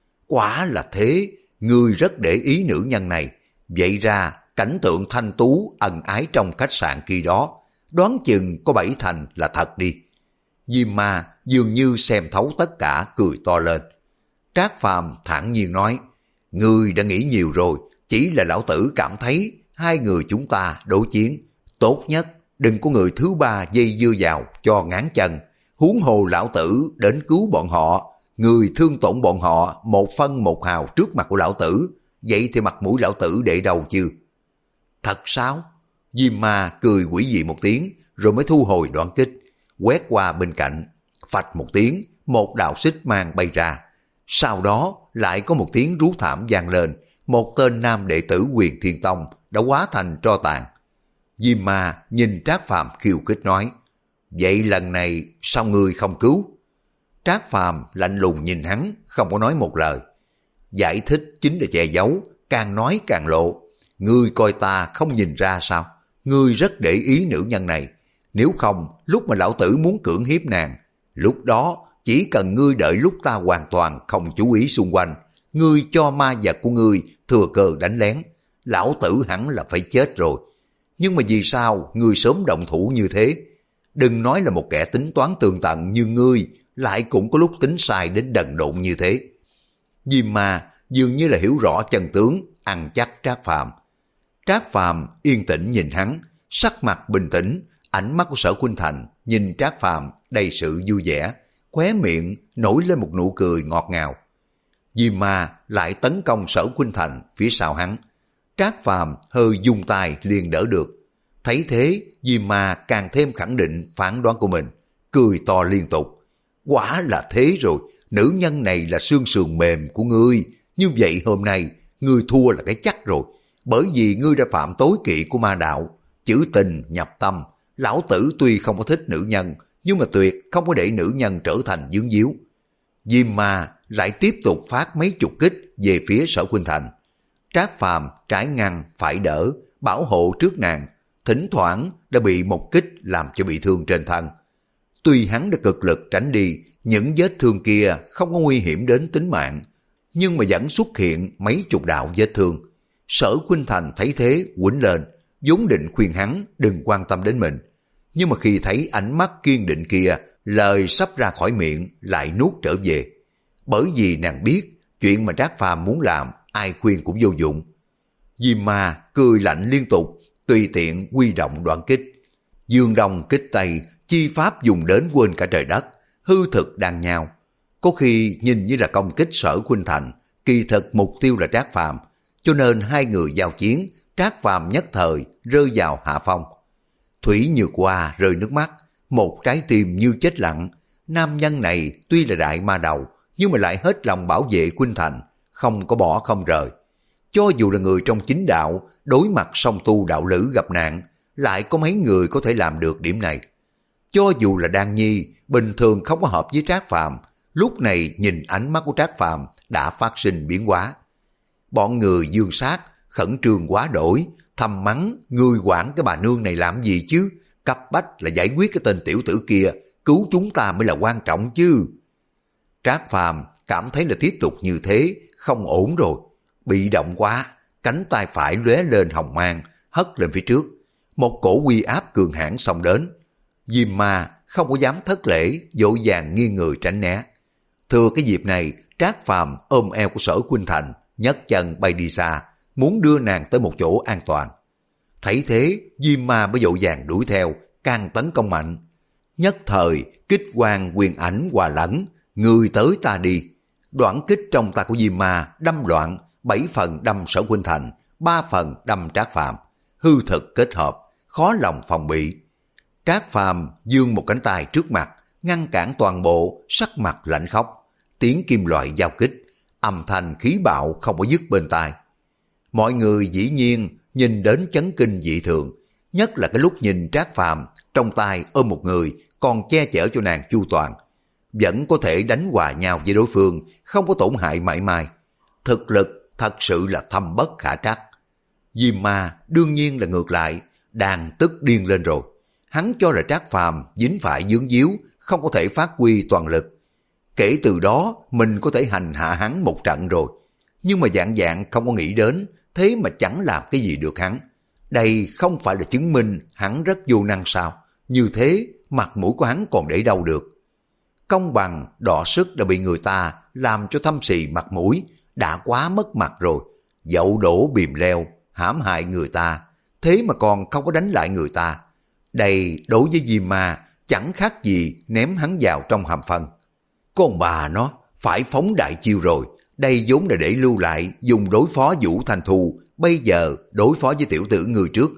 Quả là thế, ngươi rất để ý nữ nhân này. Vậy ra cảnh tượng thanh tú ân ái trong khách sạn kia đó, đoán chừng có bảy thành là thật đi. Diêm Ma dường như xem thấu tất cả, cười to lên. Trác Phàm thản nhiên nói, ngươi đã nghĩ nhiều rồi, chỉ là lão tử cảm thấy hai người chúng ta đối chiến, tốt nhất đừng có người thứ ba dây dưa vào cho ngán chân. Huống hồ lão tử đến cứu bọn họ, người thương tổn bọn họ một phân một hào trước mặt của lão tử, vậy thì mặt mũi lão tử để đâu chứ? Thật sao? Diêm Ma cười quỷ dị một tiếng, rồi mới thu hồi đoạn kích, quét qua bên cạnh, phạch một tiếng, một đạo xích mang bay ra. Sau đó lại có một tiếng rú thảm vang lên, một tên nam đệ tử Huyền Thiên Tông đã hóa thành tro tàn. Diêm Ma nhìn Trác Phàm khiêu khích nói, vậy lần này sao ngươi không cứu? Trác Phàm lạnh lùng nhìn hắn, không có nói một lời. Giải thích chính là che giấu, càng nói càng lộ. Ngươi coi ta không nhìn ra sao? Ngươi rất để ý nữ nhân này. Nếu không, lúc mà lão tử muốn cưỡng hiếp nàng, lúc đó chỉ cần ngươi đợi lúc ta hoàn toàn không chú ý xung quanh, ngươi cho ma vật của ngươi thừa cơ đánh lén, lão tử hẳn là phải chết rồi. Nhưng mà vì sao ngươi sớm động thủ như thế? Đừng nói là một kẻ tính toán tường tận như ngươi, lại cũng có lúc tính sai đến đần độn như thế. Diêm Ma dường như là hiểu rõ chân tướng, ăn chắc Trác Phàm. Trác Phàm yên tĩnh nhìn hắn, sắc mặt bình tĩnh, ánh mắt của Sở Khuynh Thành nhìn Trác Phàm đầy sự vui vẻ, khóe miệng nổi lên một nụ cười ngọt ngào. Diêm Ma lại tấn công Sở Khuynh Thành phía sau hắn. Trác Phàm hơi dung tay liền đỡ được. Thấy thế, Diêm Ma càng thêm khẳng định phán đoán của mình, cười to liên tục. Quả là thế rồi, nữ nhân này là xương sườn mềm của ngươi. Như vậy hôm nay, ngươi thua là cái chắc rồi. Bởi vì ngươi đã phạm tối kỵ của ma đạo. Chữ tình nhập tâm. Lão tử tuy không có thích nữ nhân, nhưng mà tuyệt không có để nữ nhân trở thành dướng díu. Diêm Ma lại tiếp tục phát mấy chục kích về phía Sở Khuynh Thành. Trác Phàm trái ngăn, phải đỡ, bảo hộ trước nàng. Thỉnh thoảng đã bị một kích làm cho bị thương trên thân. Tuy hắn đã cực lực tránh đi, những vết thương kia không có nguy hiểm đến tính mạng, nhưng mà vẫn xuất hiện mấy chục đạo vết thương. Sở Khuynh Thành thấy thế quýnh lên, vốn định khuyên hắn đừng quan tâm đến mình. Nhưng mà khi thấy ánh mắt kiên định kia, lời sắp ra khỏi miệng lại nuốt trở về. Bởi vì nàng biết chuyện mà Trác Phàm muốn làm ai khuyên cũng vô dụng. Diêm Ma cười lạnh liên tục, tùy tiện huy động đoạn kích. Dương Đông kích Tây, chi pháp dùng đến quên cả trời đất, hư thực đan nhau. Có khi nhìn như là công kích Sở Khuynh Thành, kỳ thực mục tiêu là Trác Phàm, cho nên hai người giao chiến, Trác Phàm nhất thời rơi vào hạ phong. Thủy Nhược Hoa rơi nước mắt, một trái tim như chết lặng. Nam nhân này tuy là đại ma đầu, nhưng mà lại hết lòng bảo vệ Khuynh Thành, không có bỏ không rời. Cho dù là người trong chính đạo, đối mặt song tu đạo lữ gặp nạn, lại có mấy người có thể làm được điểm này. Cho dù là Đan Nhi, bình thường không có hợp với Trác Phàm, lúc này nhìn ánh mắt của Trác Phàm đã phát sinh biến hóa. Bọn người Dương Sát khẩn trương quá đổi, thầm mắng người quản cái bà nương này làm gì chứ, cấp bách là giải quyết cái tên tiểu tử kia, cứu chúng ta mới là quan trọng chứ. Trác Phàm cảm thấy là tiếp tục như thế không ổn rồi, bị động quá, cánh tay phải lóe lên hồng mang, hất lên phía trước, một cổ uy áp cường hãn xông đến. Diêm Ma không có dám thất lễ, vội vàng nghiêng người tránh né. Thừa cái dịp này, Trác Phàm ôm eo của Sở Khuynh Thành, nhấc chân bay đi xa, muốn đưa nàng tới một chỗ an toàn. Thấy thế, Diêm Ma mới vội vàng đuổi theo, càng tấn công mạnh. Nhất thời, kích quang quyền ảnh hòa lẫn, người tới ta đi. Đoạn kích trong tay của Diêm Ma đâm loạn, bảy phần đâm Sở Khuynh Thành, ba phần đâm Trác Phàm, hư thực kết hợp, khó lòng phòng bị. Trác Phàm giương một cánh tay trước mặt, ngăn cản toàn bộ, sắc mặt lạnh khóc. Tiếng kim loại giao kích, âm thanh khí bạo không có dứt bên tai. Mọi người dĩ nhiên nhìn đến chấn kinh dị thường, nhất là cái lúc nhìn Trác Phàm trong tay ôm một người còn che chở cho nàng chu toàn, vẫn có thể đánh hòa nhau với đối phương, không có tổn hại mảy may. Thực lực thật sự là thâm bất khả trắc. Diêm Ma đương nhiên là ngược lại, đang tức điên lên rồi. Hắn cho là Trác Phàm dính phải vướng díu, không có thể phát huy toàn lực. Kể từ đó mình có thể hành hạ hắn một trận rồi. Nhưng mà dạng dạng không có nghĩ đến, thế mà chẳng làm cái gì được hắn. Đây không phải là chứng minh hắn rất vô năng sao? Như thế mặt mũi của hắn còn để đâu được. Công bằng đọ sức đã bị người ta làm cho thâm xì mặt mũi, đã quá mất mặt rồi. Dậu đổ bìm leo, hãm hại người ta, thế mà còn không có đánh lại người ta. Đây đối với Diêm Ma chẳng khác gì ném hắn vào trong hầm phân. Con bà nó phải phóng đại chiêu rồi, đây vốn là để lưu lại dùng đối phó Vũ Thanh Thu, bây giờ đối phó với tiểu tử người trước.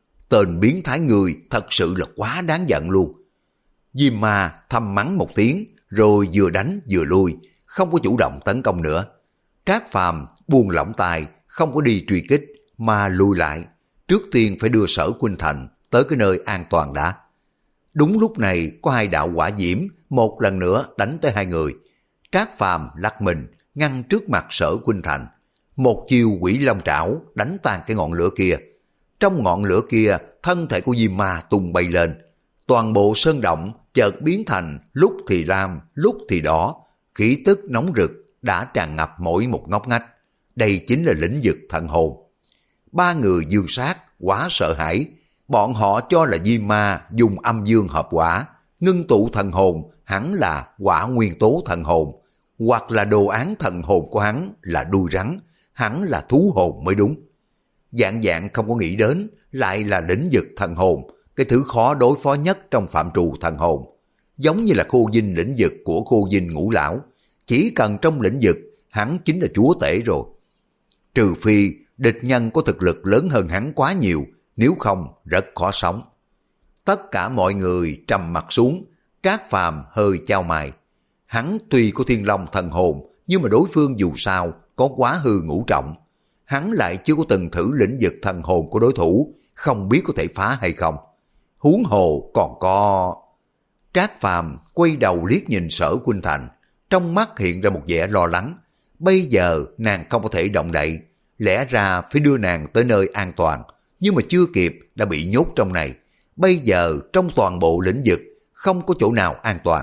Tên biến thái người thật sự là quá đáng giận luôn. Diêm Ma thầm mắng một tiếng, rồi vừa đánh vừa lui, không có chủ động tấn công nữa. Trác Phàm buông lỏng tay, không có đi truy kích, mà lùi lại. Trước tiên phải đưa Sở Khuynh Thành tới cái nơi an toàn đã. Đúng lúc này có hai đạo hỏa diễm một lần nữa đánh tới hai người. Trác Phàm lắc mình ngăn trước mặt Sở Khuynh Thành, một chiêu Quỷ Long Trảo đánh tan cái ngọn lửa kia. Trong ngọn lửa kia, thân thể của Diêm Ma tung bay lên, toàn bộ sơn động chợt biến thành lúc thì lam, lúc thì đỏ, khí tức nóng rực đã tràn ngập mỗi một ngóc ngách. Đây chính là lĩnh vực thần hồn. Ba người Dương Sát quá sợ hãi, bọn họ cho là Diêm Ma dùng âm dương hợp quả, ngưng tụ thần hồn hẳn là quả nguyên tố thần hồn, hoặc là đồ án thần hồn của hắn là đuôi rắn, hẳn là thú hồn mới đúng. Dạng dạng không có nghĩ đến lại là lĩnh vực thần hồn, cái thứ khó đối phó nhất trong phạm trù thần hồn. Giống như là Khô Dinh lĩnh vực của Khô Dinh Ngũ Lão, chỉ cần trong lĩnh vực hắn chính là chúa tể rồi. Trừ phi địch nhân có thực lực lớn hơn hắn quá nhiều, nếu không rất khó sống. Tất cả mọi người trầm mặt xuống, Trác Phàm hơi chau mày. Hắn tuy có thiên long thần hồn, nhưng mà đối phương dù sao có quá hư ngũ trọng. Hắn lại chưa có từng thử lĩnh vực thần hồn của đối thủ, không biết có thể phá hay không. Huống hồ còn có... Trác Phàm quay đầu liếc nhìn Sở Khuynh Thành, trong mắt hiện ra một vẻ lo lắng. Bây giờ nàng không có thể động đậy, lẽ ra phải đưa nàng tới nơi an toàn, nhưng mà chưa kịp đã bị nhốt trong này. Bây giờ trong toàn bộ lĩnh vực không có chỗ nào an toàn.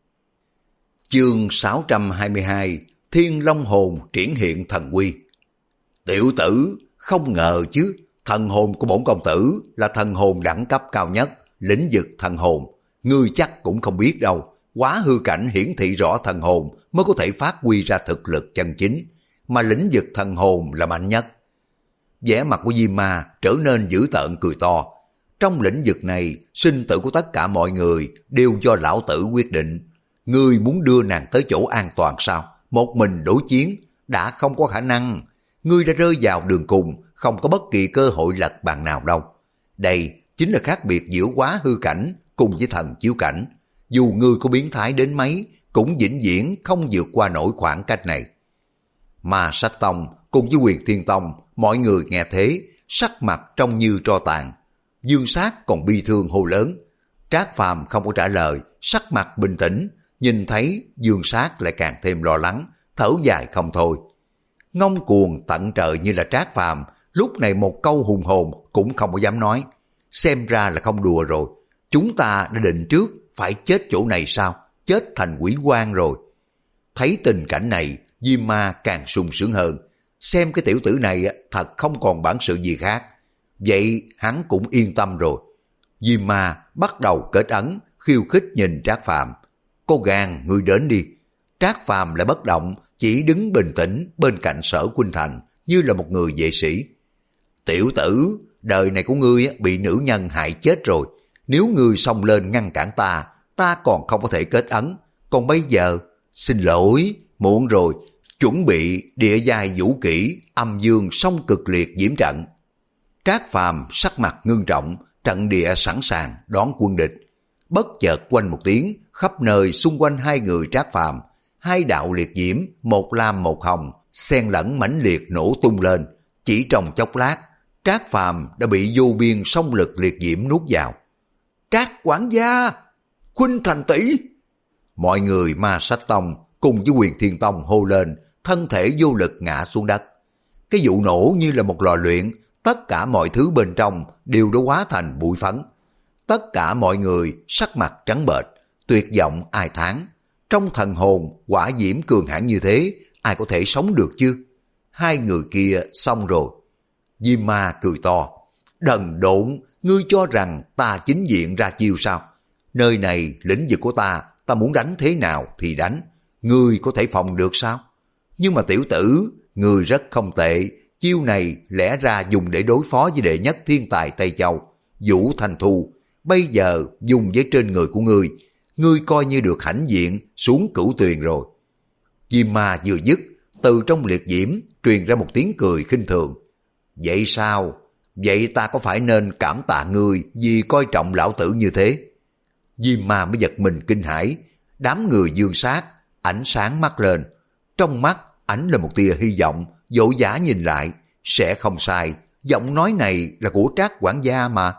Chương sáu trăm hai mươi hai, Thiên Long Hồn triển hiện thần uy. Tiểu tử, không ngờ chứ, thần hồn của bổn công tử là thần hồn đẳng cấp cao nhất, lĩnh vực thần hồn. Ngươi chắc cũng không biết đâu, quá hư cảnh hiển thị rõ thần hồn mới có thể phát huy ra thực lực chân chính, mà lĩnh vực thần hồn là mạnh nhất. Vẻ mặt của Diêm Ma trở nên dữ tợn cười to. Trong lĩnh vực này, sinh tử của tất cả mọi người đều do lão tử quyết định. Ngươi muốn đưa nàng tới chỗ an toàn sao? Một mình đối chiến đã không có khả năng. Ngươi đã rơi vào đường cùng, không có bất kỳ cơ hội lật bàn nào đâu. Đây chính là khác biệt giữa quá hư cảnh cùng với thần chiếu cảnh. Dù ngươi có biến thái đến mấy, cũng vĩnh viễn không vượt qua nổi khoảng cách này. Ma Sách Tông cùng với Huyền Thiên Tông, mọi người nghe thế, sắc mặt trông như tro tàn. Dương Sát còn bi thương hô lớn. Trác Phàm không có trả lời, sắc mặt bình tĩnh, nhìn thấy Dương Sát lại càng thêm lo lắng, thở dài không thôi. Ngông cuồng tận trời như là Trác Phàm, lúc này một câu hùng hồn cũng không có dám nói. Xem ra là không đùa rồi. Chúng ta đã định trước phải chết chỗ này sao? Chết thành quỷ quan rồi. Thấy tình cảnh này, Diêm Ma càng sung sướng hơn. Xem cái tiểu tử này thật không còn bản sự gì khác. Vậy hắn cũng yên tâm rồi. Diêm Ma bắt đầu kết ấn, khiêu khích nhìn Trác Phàm. Có gan ngươi đến đi. Trác Phàm lại bất động, chỉ đứng bình tĩnh bên cạnh Sở Khuynh Thành như là một người vệ sĩ. Tiểu tử, đời này của ngươi bị nữ nhân hại chết rồi. Nếu ngươi xông lên ngăn cản ta, ta còn không có thể kết ấn. Còn bây giờ, xin lỗi, muộn rồi. Chuẩn bị địa giai vũ kỹ, âm dương song cực liệt diễm trận. Trác Phàm sắc mặt ngưng trọng, trận địa sẵn sàng đón quân địch. Bất chợt quanh một tiếng, khắp nơi xung quanh hai người Trác Phàm, hai đạo liệt diễm, một lam một hồng, xen lẫn mãnh liệt nổ tung lên. Chỉ trong chốc lát, Trác Phàm đã bị vô biên song lực liệt diễm nuốt vào. Trác quản gia, Khuynh Thành tỷ. Mọi người Ma Sách Tông cùng với Huyền Thiên Tông hô lên, thân thể vô lực ngã xuống đất. Cái vụ nổ như là một lò luyện, tất cả mọi thứ bên trong đều đã hóa thành bụi phấn. Tất cả mọi người sắc mặt trắng bệch, tuyệt vọng ai thán. Trong thần hồn hỏa diễm cường hãn như thế, ai có thể sống được chứ? Hai người kia xong rồi. Diêm Ma cười to. Đần độn, ngươi cho rằng ta chính diện ra chiêu sao? Nơi này lĩnh vực của ta, ta muốn đánh thế nào thì đánh. Ngươi có thể phòng được sao? Nhưng mà tiểu tử, ngươi rất không tệ. Chiêu này lẽ ra dùng để đối phó với đệ nhất thiên tài Tây Châu, Vũ Thanh Thu. Bây giờ dùng với trên người của ngươi, ngươi coi như được hãnh diện xuống cửu tuyền rồi. Diêm Ma vừa dứt, từ trong liệt diễm truyền ra một tiếng cười khinh thường. Vậy sao? Vậy ta có phải nên cảm tạ ngươi vì coi trọng lão tử như thế? Diêm Ma mới giật mình kinh hãi. Đám người Dương Sát ánh sáng mắt lên, trong mắt ánh là một tia hy vọng, vội vã nhìn lại. Sẽ không sai, giọng nói này là của Trác quản gia mà.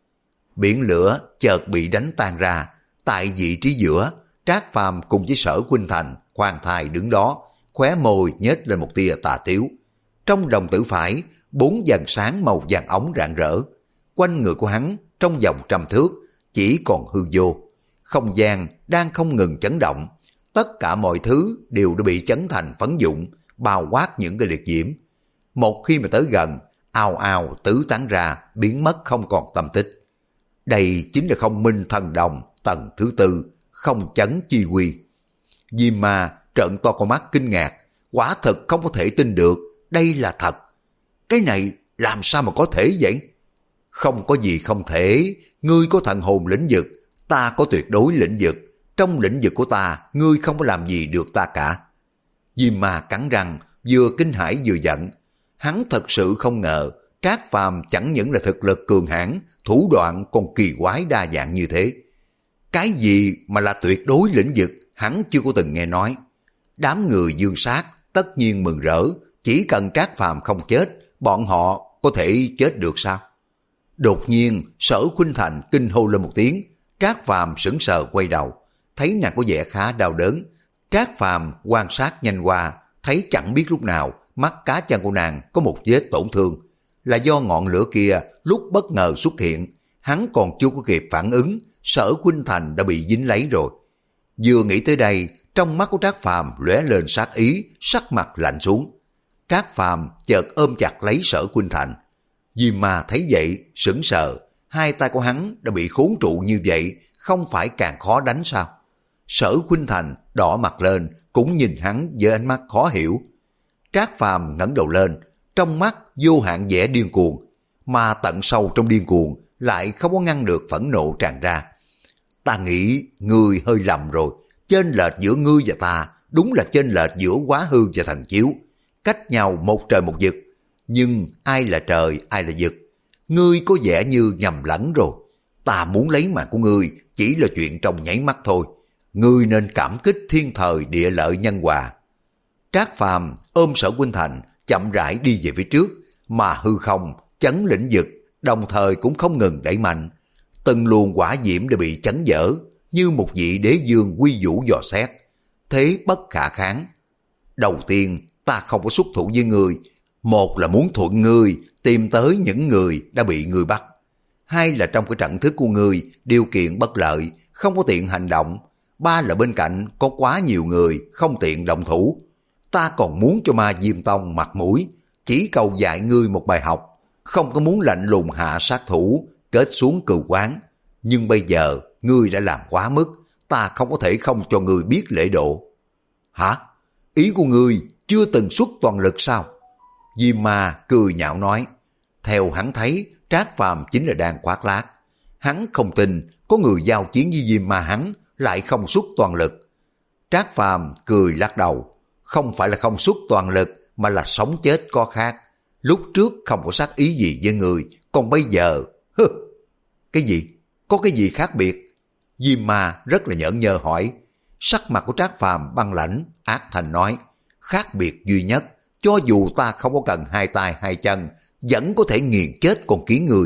Biển lửa chợt bị đánh tan ra. Tại vị trí giữa, Trác Phàm cùng với Sở Khuynh Thành khoan thai đứng đó, khóe môi nhếch lên một tia tà tiếu. Trong đồng tử phải, bốn vầng sáng màu vàng ống rạng rỡ. Quanh người của hắn, trong vòng trăm thước, chỉ còn hư vô. Không gian đang không ngừng chấn động. Tất cả mọi thứ đều đã bị chấn thành phấn dụng, bao quát những cái liệt diễm. Một khi mà tới gần, ào ào tứ tán ra, biến mất không còn tâm tích. Đây chính là không minh thần đồng tầng thứ tư, không chấn chi quy. Diêm Ma trợn to con mắt kinh ngạc, quả thật không có thể tin được, đây là thật. Cái này làm sao mà có thể vậy? Không có gì không thể, ngươi có thần hồn lĩnh vực, ta có tuyệt đối lĩnh vực. Trong lĩnh vực của ta, ngươi không có làm gì được ta cả. Diêm Ma cắn răng, vừa kinh hãi vừa giận. Hắn thật sự không ngờ, Trác Phàm chẳng những là thực lực cường hãn, thủ đoạn còn kỳ quái đa dạng như thế. Cái gì mà là tuyệt đối lĩnh vực, hắn chưa có từng nghe nói. Đám người Dương Sát tất nhiên mừng rỡ, chỉ cần Trác Phàm không chết, bọn họ có thể chết được sao? Đột nhiên, Sở Khuynh Thành kinh hô lên một tiếng, Trác Phàm sững sờ quay đầu, thấy nàng có vẻ khá đau đớn. Trác Phàm quan sát nhanh qua, thấy chẳng biết lúc nào mắt cá chân của nàng có một vết tổn thương, là do ngọn lửa kia lúc bất ngờ xuất hiện, hắn còn chưa có kịp phản ứng, Sở Khuynh Thành đã bị dính lấy rồi. Vừa nghĩ tới đây, trong mắt của Trác Phàm lóe lên sát ý, sắc mặt lạnh xuống. Trác Phàm chợt ôm chặt lấy Sở Khuynh Thành. Diêm Ma thấy vậy, sững sờ, hai tay của hắn đã bị khốn trụ như vậy, không phải càng khó đánh sao? Sở Khuynh Thành đỏ mặt lên, cũng nhìn hắn với ánh mắt khó hiểu. Trác Phàm ngẩng đầu lên, trong mắt vô hạn vẻ điên cuồng, mà tận sâu trong điên cuồng lại không có ngăn được phẫn nộ tràn ra. Ta nghĩ ngươi hơi lầm rồi, chênh lệch giữa ngươi và ta đúng là chênh lệch giữa Quá Hư và Thần Chiếu, cách nhau một trời một vực, nhưng ai là trời ai là vực, ngươi có vẻ như nhầm lẫn rồi. Ta muốn lấy mạng của ngươi chỉ là chuyện trong nháy mắt thôi, ngươi nên cảm kích thiên thời địa lợi nhân hòa. Trác Phàm ôm Sở Khuynh Thành chậm rãi đi về phía trước, mà hư không chấn lĩnh vực đồng thời cũng không ngừng đẩy mạnh, từng luồng hỏa diễm đều bị chấn vỡ, như một vị đế dương quy vũ dò xét, thế bất khả kháng. Đầu tiên ta không có xuất thủ với ngươi, một là muốn thuận ngươi tìm tới những người đã bị ngươi bắt, hai là trong cái trận thức của ngươi điều kiện bất lợi, không có tiện hành động, ba là bên cạnh có quá nhiều người không tiện động thủ. Ta còn muốn cho Ma Diêm Tông mặt mũi, chỉ cầu dạy ngươi một bài học, không có muốn lạnh lùng hạ sát thủ, kết xuống cừu oán. Nhưng bây giờ ngươi đã làm quá mức, ta không có thể không cho ngươi biết lễ độ. Hả? Ý của ngươi chưa từng xuất toàn lực sao? Diêm Ma cười nhạo nói. Theo hắn thấy, Trác Phàm chính là đang khoác lác. Hắn không tin có người giao chiến với Diêm Ma hắn lại không xuất toàn lực. Trác Phàm cười lắc đầu. Không phải là không xuất toàn lực, mà là sống chết có khác. Lúc trước không có sát ý gì với người, còn bây giờ... Hừ, cái gì? Có cái gì khác biệt? Diêm Ma rất là nhởn nhơ hỏi. Sắc mặt của Trác Phàm băng lãnh, ác thành nói. Khác biệt duy nhất, cho dù ta không có cần hai tay hai chân, vẫn có thể nghiền chết con kiến người.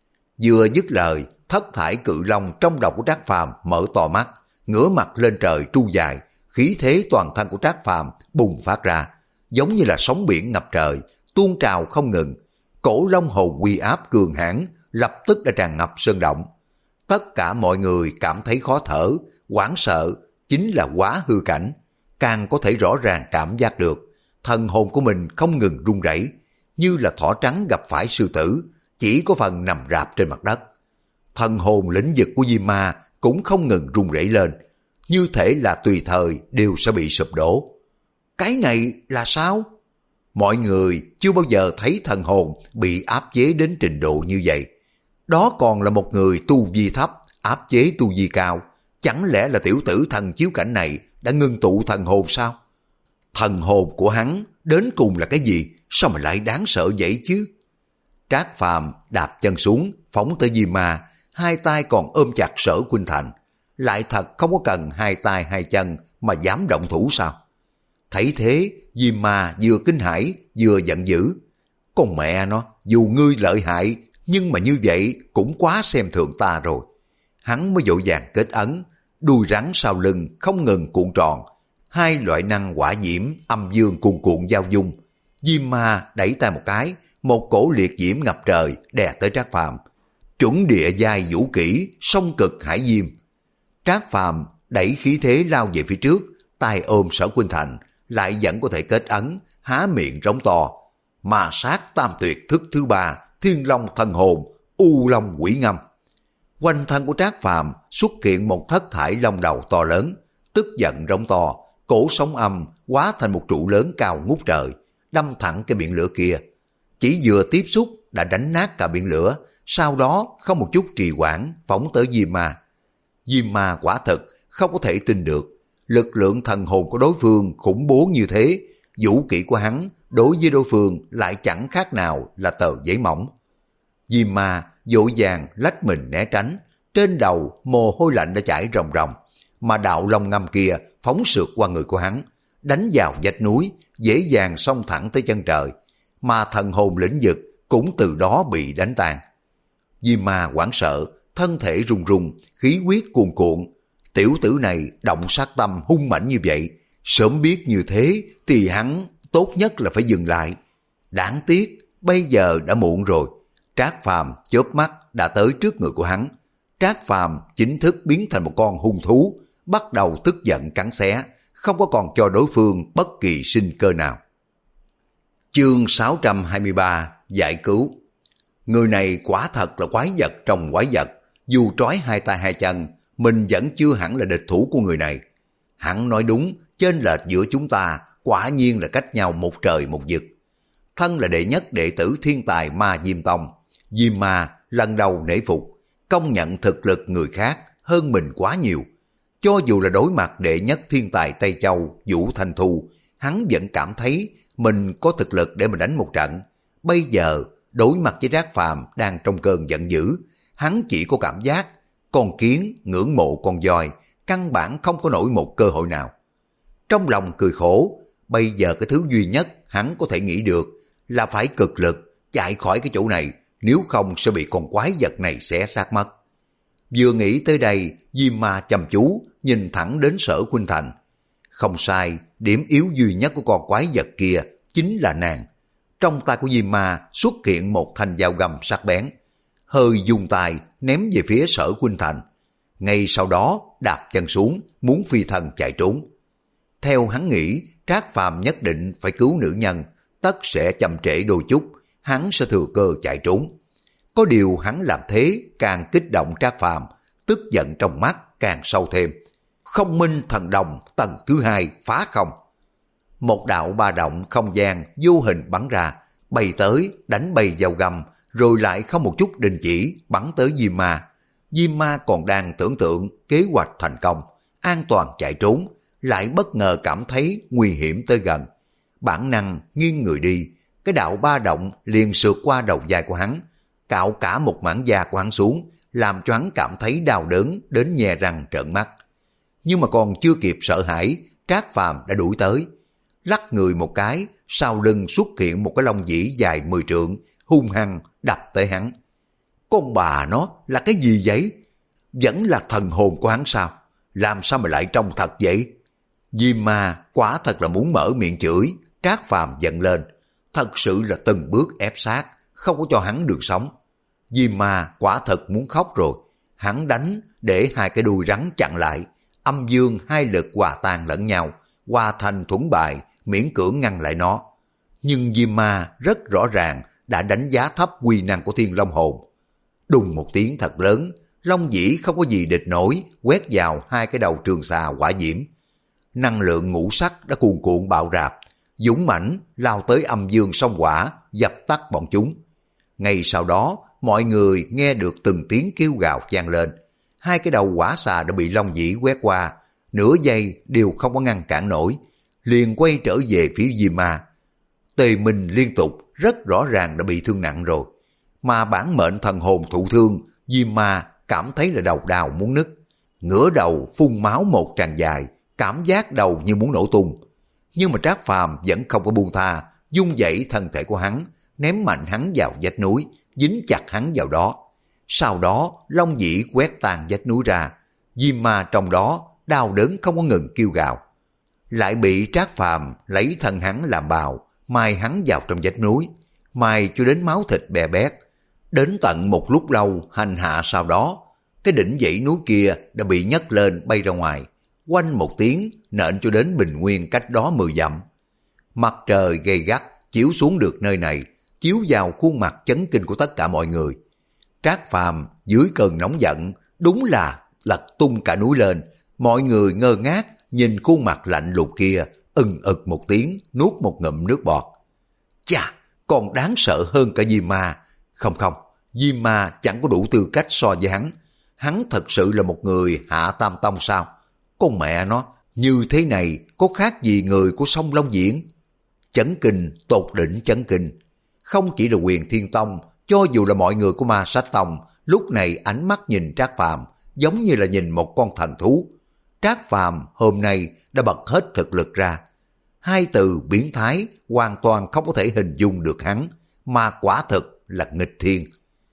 Vừa dứt lời, thất thải cự long trong đầu của Trác Phàm mở to mắt, ngửa mặt lên trời tru dài, khí thế toàn thân của Trác Phàm bùng phát ra, giống như là sóng biển ngập trời, tuôn trào không ngừng. Cổ long hồn uy áp cường hãn lập tức đã tràn ngập sơn động. Tất cả mọi người cảm thấy khó thở, hoảng sợ, chính là Quá Hư cảnh. Càng có thể rõ ràng cảm giác được, thần hồn của mình không ngừng run rẩy, như là thỏ trắng gặp phải sư tử, chỉ có phần nằm rạp trên mặt đất. Thần hồn lĩnh vực của Diêm Ma cũng không ngừng run rẩy lên, như thể là tùy thời đều sẽ bị sụp đổ. Cái này là sao? Mọi người chưa bao giờ thấy thần hồn bị áp chế đến trình độ như vậy. Đó còn là một người tu vi thấp, áp chế tu vi cao. Chẳng lẽ là tiểu tử thần chiếu cảnh này đã ngưng tụ thần hồn sao? Thần hồn của hắn đến cùng là cái gì? Sao mà lại đáng sợ vậy chứ? Trác Phàm đạp chân xuống, phóng tới Diêm Ma, hai tay còn ôm chặt Sở Khuynh Thành. Lại thật không có cần hai tay hai chân mà dám động thủ sao? Thấy thế, Diêm Ma vừa kinh hãi vừa giận dữ. Con mẹ nó, dù ngươi lợi hại, nhưng mà như vậy cũng quá xem thường ta rồi. Hắn mới vội vàng kết ấn, đuôi rắn sau lưng không ngừng cuộn tròn. Hai loại năng hỏa diễm âm dương cuồn cuộn giao dung. Diêm Ma đẩy tay một cái, một cổ liệt diễm ngập trời đè tới Trác Phàm. Chuẩn địa giai vũ kỹ song cực hải diêm. Trác Phàm đẩy khí thế lao về phía trước, tay ôm Sở Khuynh Thành, lại vẫn có thể kết ấn, há miệng rống to. Mà sát tam tuyệt thức thứ ba, thiên long thần hồn, u long quỷ ngâm. Quanh thân của Trác Phàm xuất hiện một thất thải long đầu to lớn, tức giận rống to, cổ sóng âm hóa thành một trụ lớn cao ngút trời, đâm thẳng cái biển lửa kia. Chỉ vừa tiếp xúc đã đánh nát cả biển lửa, sau đó không một chút trì hoãn phóng tới Diêm Ma. Diêm Ma quả thật không có thể tin được, lực lượng thần hồn của đối phương khủng bố như thế, vũ kỹ của hắn đối với đối phương lại chẳng khác nào là tờ giấy mỏng. Diêm Ma vội vàng lách mình né tránh, trên đầu mồ hôi lạnh đã chảy ròng ròng, mà đạo long ngâm kia phóng sượt qua người của hắn, đánh vào vách núi, dễ dàng xông thẳng tới chân trời, mà thần hồn lĩnh vực cũng từ đó bị đánh tan. Diêm Ma hoảng sợ, thân thể run run, khí huyết cuồn cuộn. Tiểu tử này động sát tâm hung mãnh như vậy, sớm biết như thế thì hắn tốt nhất là phải dừng lại. Đáng tiếc, bây giờ đã muộn rồi. Trác Phàm chớp mắt đã tới trước người của hắn. Trác Phàm chính thức biến thành một con hung thú, bắt đầu tức giận cắn xé, không có còn cho đối phương bất kỳ sinh cơ nào. Chương sáu trăm hai mươi ba Giải cứu. Người này quả thật là quái vật trong quái vật, dù trói hai tay hai chân, mình vẫn chưa hẳn là địch thủ của người này. Hắn nói đúng, chênh lệch giữa chúng ta quả nhiên là cách nhau một trời một vực. Thân là đệ nhất đệ tử thiên tài Ma Diêm Tông, Diêm Ma lần đầu nể phục, công nhận thực lực người khác hơn mình quá nhiều. Cho dù là đối mặt đệ nhất thiên tài Tây Châu Vũ Thanh Thu, hắn vẫn cảm thấy mình có thực lực để mà đánh một trận. Bây giờ đối mặt với Trác Phàm đang trong cơn giận dữ, hắn chỉ có cảm giác con kiến ngưỡng mộ con voi, căn bản không có nổi một cơ hội nào. Trong lòng cười khổ, bây giờ cái thứ duy nhất hắn có thể nghĩ được là phải cực lực chạy khỏi cái chỗ này, nếu không sẽ bị con quái vật này xé xác mất. Vừa nghĩ tới đây, Diêm Ma chăm chú nhìn thẳng đến Sở Khuynh Thành. Không sai, điểm yếu duy nhất của con quái vật kia chính là nàng. Trong tay của Diêm Ma xuất hiện một thanh dao găm sắc bén, hơi dùng tay ném về phía Sở Khuynh Thành. Ngay sau đó đạp chân xuống, muốn phi thân chạy trốn. Theo hắn nghĩ, Trác Phàm nhất định phải cứu nữ nhân, tất sẽ chậm trễ đôi chút, hắn sẽ thừa cơ chạy trốn. Có điều hắn làm thế càng kích động Trác Phàm, tức giận trong mắt càng sâu thêm. Không minh thần đồng tầng thứ hai phá không. Một đạo ba động không gian vô hình bắn ra, bay tới đánh bay dao găm, rồi lại không một chút đình chỉ bắn tới Diêm Ma. Diêm Ma còn đang tưởng tượng kế hoạch thành công, an toàn chạy trốn, lại bất ngờ cảm thấy nguy hiểm tới gần. Bản năng nghiêng người đi, cái đạo ba động liền sượt qua đầu vai của hắn, cạo cả một mảng da của hắn xuống, làm cho hắn cảm thấy đau đớn đến nhe răng trợn mắt. Nhưng mà còn chưa kịp sợ hãi, Trác Phàm đã đuổi tới. Lắc người một cái, sau lưng xuất hiện một cái lông dĩ dài mười trượng, hung hăng đập tới hắn. Con bà nó là cái gì vậy? Vẫn là thần hồn của hắn sao? Làm sao mà lại trông thật vậy? Diêm Ma quả thật là muốn mở miệng chửi. Trác Phàm giận lên, thật sự là từng bước ép sát, không có cho hắn được sống. Diêm Ma quả thật muốn khóc rồi. Hắn đánh để hai cái đuôi rắn chặn lại, âm dương hai lực hòa tan lẫn nhau, hòa thành thuẫn bài, miễn cưỡng ngăn lại nó. Nhưng Diêm Ma rất rõ ràng đã đánh giá thấp uy năng của Thiên Long Hồn. Đùng một tiếng thật lớn, long dĩ không có gì địch nổi, quét vào hai cái đầu trường xà hỏa diễm. Năng lượng ngũ sắc đã cuồn cuộn bạo rạp, dũng mãnh lao tới âm dương song hỏa, dập tắt bọn chúng. Ngay sau đó, mọi người nghe được từng tiếng kêu gào vang lên. Hai cái đầu hỏa xà đã bị long dĩ quét qua, nửa giây đều không có ngăn cản nổi, liền quay trở về phía Diêm Ma. Tề Minh liên tục rất rõ ràng đã bị thương nặng rồi, mà bản mệnh thần hồn thụ thương, Diêm Ma cảm thấy là đầu đau muốn nứt, ngửa đầu phun máu một tràng dài, cảm giác đầu như muốn nổ tung. Nhưng mà Trác Phàm vẫn không có buông tha, dung dãy thân thể của hắn, ném mạnh hắn vào vách núi, dính chặt hắn vào đó. Sau đó long dĩ quét tan vách núi ra, Diêm Ma trong đó đau đớn không có ngừng kêu gào. Lại bị Trác Phàm lấy thân hắn làm bào, mai hắn vào trong vách núi, mai cho đến máu thịt bè bét. Đến tận một lúc lâu hành hạ sau đó, cái đỉnh dãy núi kia đã bị nhấc lên bay ra ngoài, quanh một tiếng nện cho đến bình nguyên cách đó mười dặm. Mặt trời gay gắt chiếu xuống được nơi này, chiếu vào khuôn mặt chấn kinh của tất cả mọi người. Trác Phàm dưới cơn nóng giận đúng là lật tung cả núi lên, mọi người ngơ ngác nhìn khuôn mặt lạnh lùng kia, ừng ực một tiếng nuốt một ngụm nước bọt. Chà, còn đáng sợ hơn cả Diêm Ma. Không không, Diêm Ma chẳng có đủ tư cách so với hắn. Hắn thật sự là một người hạ tam tông sao? Con mẹ nó, như thế này có khác gì người của sông Long Diễn? Chấn kinh, tột đỉnh chấn kinh. Không chỉ là Huyền Thiên Tông, cho dù là mọi người của Ma Sát Tông, lúc này ánh mắt nhìn Trác Phàm giống như là nhìn một con thần thú. Trác Phàm hôm nay đã bật hết thực lực ra. Hai từ biến thái hoàn toàn không có thể hình dung được hắn, mà quả thực là nghịch thiên.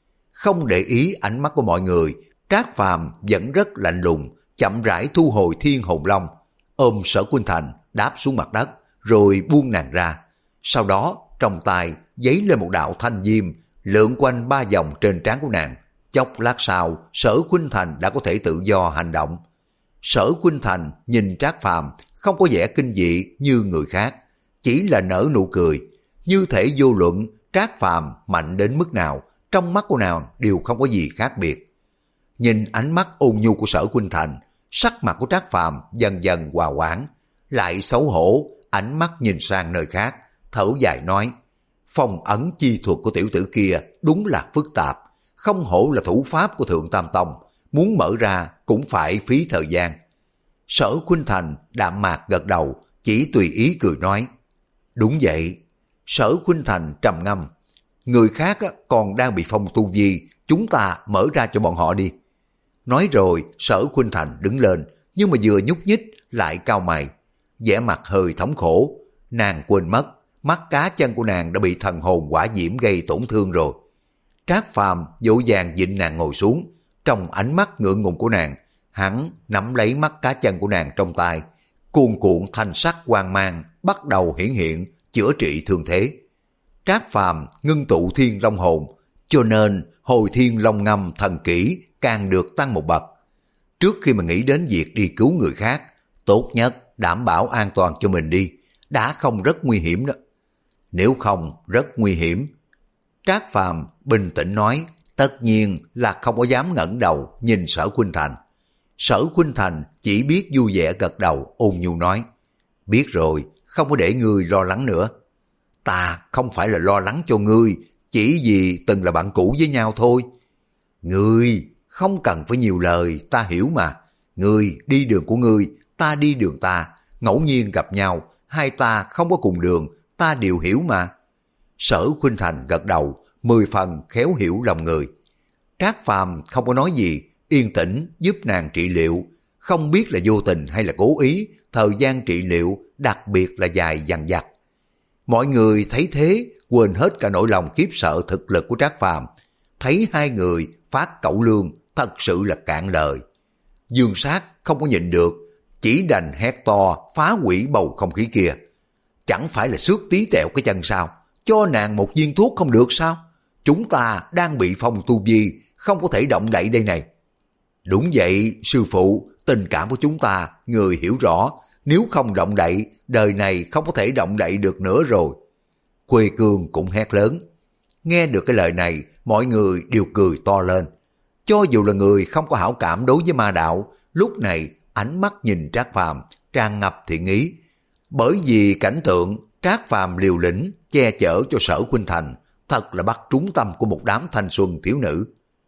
Không để ý ánh mắt của mọi người, Trác Phàm vẫn rất lạnh lùng, chậm rãi thu hồi Thiên Hồn Long, ôm Sở Khuynh Thành đáp xuống mặt đất, rồi buông nàng ra. Sau đó, trong tay giấy lên một đạo thanh diêm, lượn quanh ba vòng trên trán của nàng. Chốc lát sau, Sở Khuynh Thành đã có thể tự do hành động. Sở Khuynh Thành nhìn Trác Phàm không có vẻ kinh dị như người khác, chỉ là nở nụ cười. Như thể vô luận Trác Phàm mạnh đến mức nào, trong mắt của nàng đều không có gì khác biệt. Nhìn ánh mắt ôn nhu của Sở Khuynh Thành, sắc mặt của Trác Phàm dần dần hòa hoãn, lại xấu hổ, ánh mắt nhìn sang nơi khác, thở dài nói: phong ấn chi thuật của tiểu tử kia đúng là phức tạp, không hổ là thủ pháp của Thượng Tam Tông, muốn mở ra cũng phải phí thời gian. Sở Khuynh Thành đạm mạc gật đầu, chỉ tùy ý cười nói: đúng vậy. Sở Khuynh Thành trầm ngâm: người khác còn đang bị phong tu vi, chúng ta mở ra cho bọn họ đi. Nói rồi Sở Khuynh Thành đứng lên, nhưng mà vừa nhúc nhích lại cau mày, vẻ mặt hơi thống khổ. Nàng quên mất mắt cá chân của nàng đã bị thần hồn hỏa diễm gây tổn thương rồi. Trác Phàm vội vàng dịnh nàng ngồi xuống, trong ánh mắt ngượng ngùng của nàng, hắn nắm lấy mắt cá chân của nàng trong tay, cuồn cuộn thanh sắc quang mang bắt đầu hiển hiện, chữa trị thương thế. Trác Phàm ngưng tụ Thiên Long hồn, cho nên hồi Thiên Long ngâm thần kỹ càng được tăng một bậc. Trước khi mà nghĩ đến việc đi cứu người khác, tốt nhất đảm bảo an toàn cho mình đi, đã không rất nguy hiểm đó. Nếu không rất nguy hiểm. Trác Phàm bình tĩnh nói, tất nhiên là không có dám ngẩng đầu nhìn Sở Khuynh Thành. Sở Khuynh Thành chỉ biết vui vẻ gật đầu, ôn nhu nói: biết rồi, không có để ngươi lo lắng nữa. Ta không phải là lo lắng cho ngươi, chỉ vì từng là bạn cũ với nhau thôi. Ngươi không cần phải nhiều lời, ta hiểu mà. Ngươi đi đường của ngươi, ta đi đường ta, ngẫu nhiên gặp nhau, hai ta không có cùng đường, ta đều hiểu mà. Sở Khuynh Thành gật đầu, mười phần khéo hiểu lòng người. Trác Phàm không có nói gì, yên tĩnh giúp nàng trị liệu. Không biết là vô tình hay là cố ý, thời gian trị liệu đặc biệt là dài dằng dặc. Mọi người thấy thế, quên hết cả nỗi lòng khiếp sợ thực lực của Trác Phàm. Thấy hai người phát cẩu lương, thật sự là cạn lời. Dương Sát không có nhịn được, chỉ đành hét to phá hủy bầu không khí kia. Chẳng phải là xước tí tẹo cái chân sao? Cho nàng một viên thuốc không được sao? Chúng ta đang bị phong tu vi, không có thể động đậy đây này. Đúng vậy, sư phụ, tình cảm của chúng ta, người hiểu rõ, nếu không động đậy, đời này không có thể động đậy được nữa rồi. Khuê Cương cũng hét lớn. Nghe được cái lời này, mọi người đều cười to lên. Cho dù là người không có hảo cảm đối với ma đạo, lúc này ánh mắt nhìn Trác Phàm tràn ngập thiện ý. Bởi vì cảnh tượng Trác Phàm liều lĩnh che chở cho Sở Khuynh Thành thật là bắt trúng tâm của một đám thanh xuân thiếu nữ.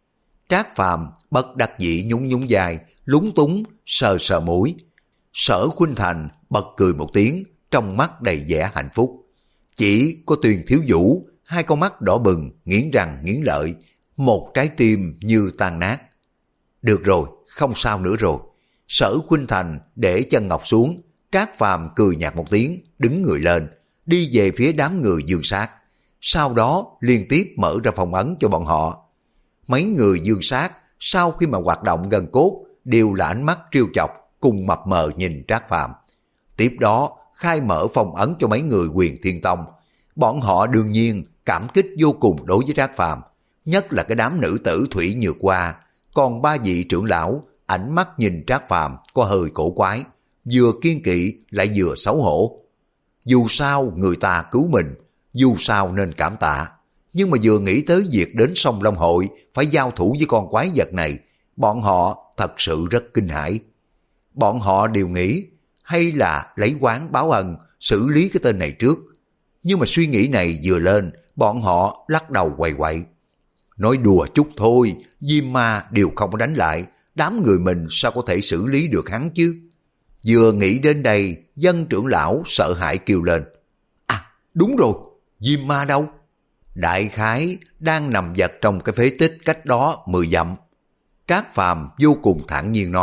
Trác Phàm bất đắc dĩ nhún nhún vai, lúng túng sờ sờ mũi. Sở Khuynh Thành bật cười một tiếng, trong mắt đầy vẻ hạnh phúc. Chỉ có Tuyền Thiếu Vũ, hai con mắt đỏ bừng, nghiến răng nghiến lợi, một trái tim như tan nát. Được rồi, không sao nữa rồi. Sở Khuynh Thành để chân ngọc xuống, Trác Phàm cười nhạt một tiếng, đứng người lên, đi về phía đám người Dương Sát. Sau đó liên tiếp mở ra phòng ấn cho bọn họ. Mấy người Dương Sát sau khi mà hoạt động gần cốt đều là ánh mắt trêu chọc cùng mập mờ nhìn Trác Phàm. Tiếp đó khai mở phòng ấn cho mấy người Huyền Thiên Tông. Bọn họ đương nhiên cảm kích vô cùng đối với Trác Phàm, nhất là cái đám nữ tử Thủy Nhược Hoa. Còn ba vị trưởng lão ánh mắt nhìn Trác Phàm có hơi cổ quái, vừa kiên kỵ lại vừa xấu hổ. Dù sao người ta cứu mình, dù sao nên cảm tạ, nhưng mà vừa nghĩ tới việc đến sông Long Hội phải giao thủ với con quái vật này, bọn họ thật sự rất kinh hãi. Bọn họ đều nghĩ hay là lấy oán báo ân, xử lý cái tên này trước. Nhưng mà suy nghĩ này vừa lên, bọn họ lắc đầu quầy quậy. Nói đùa chút thôi, Diêm Ma đều không có đánh lại, đám người mình sao có thể xử lý được hắn chứ? Vừa nghĩ đến đây, Dân trưởng lão sợ hãi kêu lên. À, đúng rồi, Diêm Ma đâu? Đại khái đang nằm vật trong cái phế tích cách đó mười dặm. Trác Phàm vô cùng thản nhiên nói,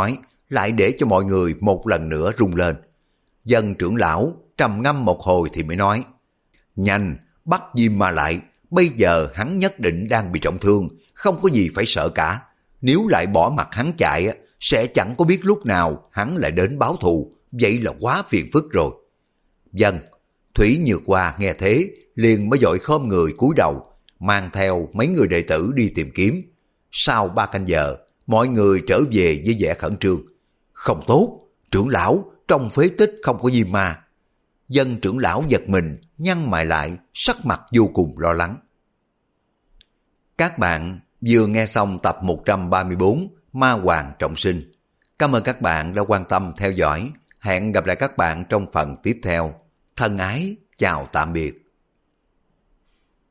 lại để cho mọi người một lần nữa rung lên. Dân trưởng lão trầm ngâm một hồi thì mới nói, nhanh, bắt Diêm Ma lại, bây giờ hắn nhất định đang bị trọng thương, không có gì phải sợ cả. Nếu lại bỏ mặt hắn chạy, sẽ chẳng có biết lúc nào hắn lại đến báo thù, vậy là quá phiền phức rồi. Dân, Thủy Nhược Hoa nghe thế, liền mới dội khom người cúi đầu, mang theo mấy người đệ tử đi tìm kiếm. Sau ba canh giờ, mọi người trở về với vẻ khẩn trương. Không tốt, trưởng lão, trong phế tích không có Diêm Ma. Dân trưởng lão giật mình, nhăn mày lại, sắc mặt vô cùng lo lắng. Các bạn vừa nghe xong tập một trăm ba mươi bốn Ma Hoàng Trọng Sinh. Cảm ơn các bạn đã quan tâm theo dõi. Hẹn gặp lại các bạn trong phần tiếp theo. Thân ái, chào tạm biệt.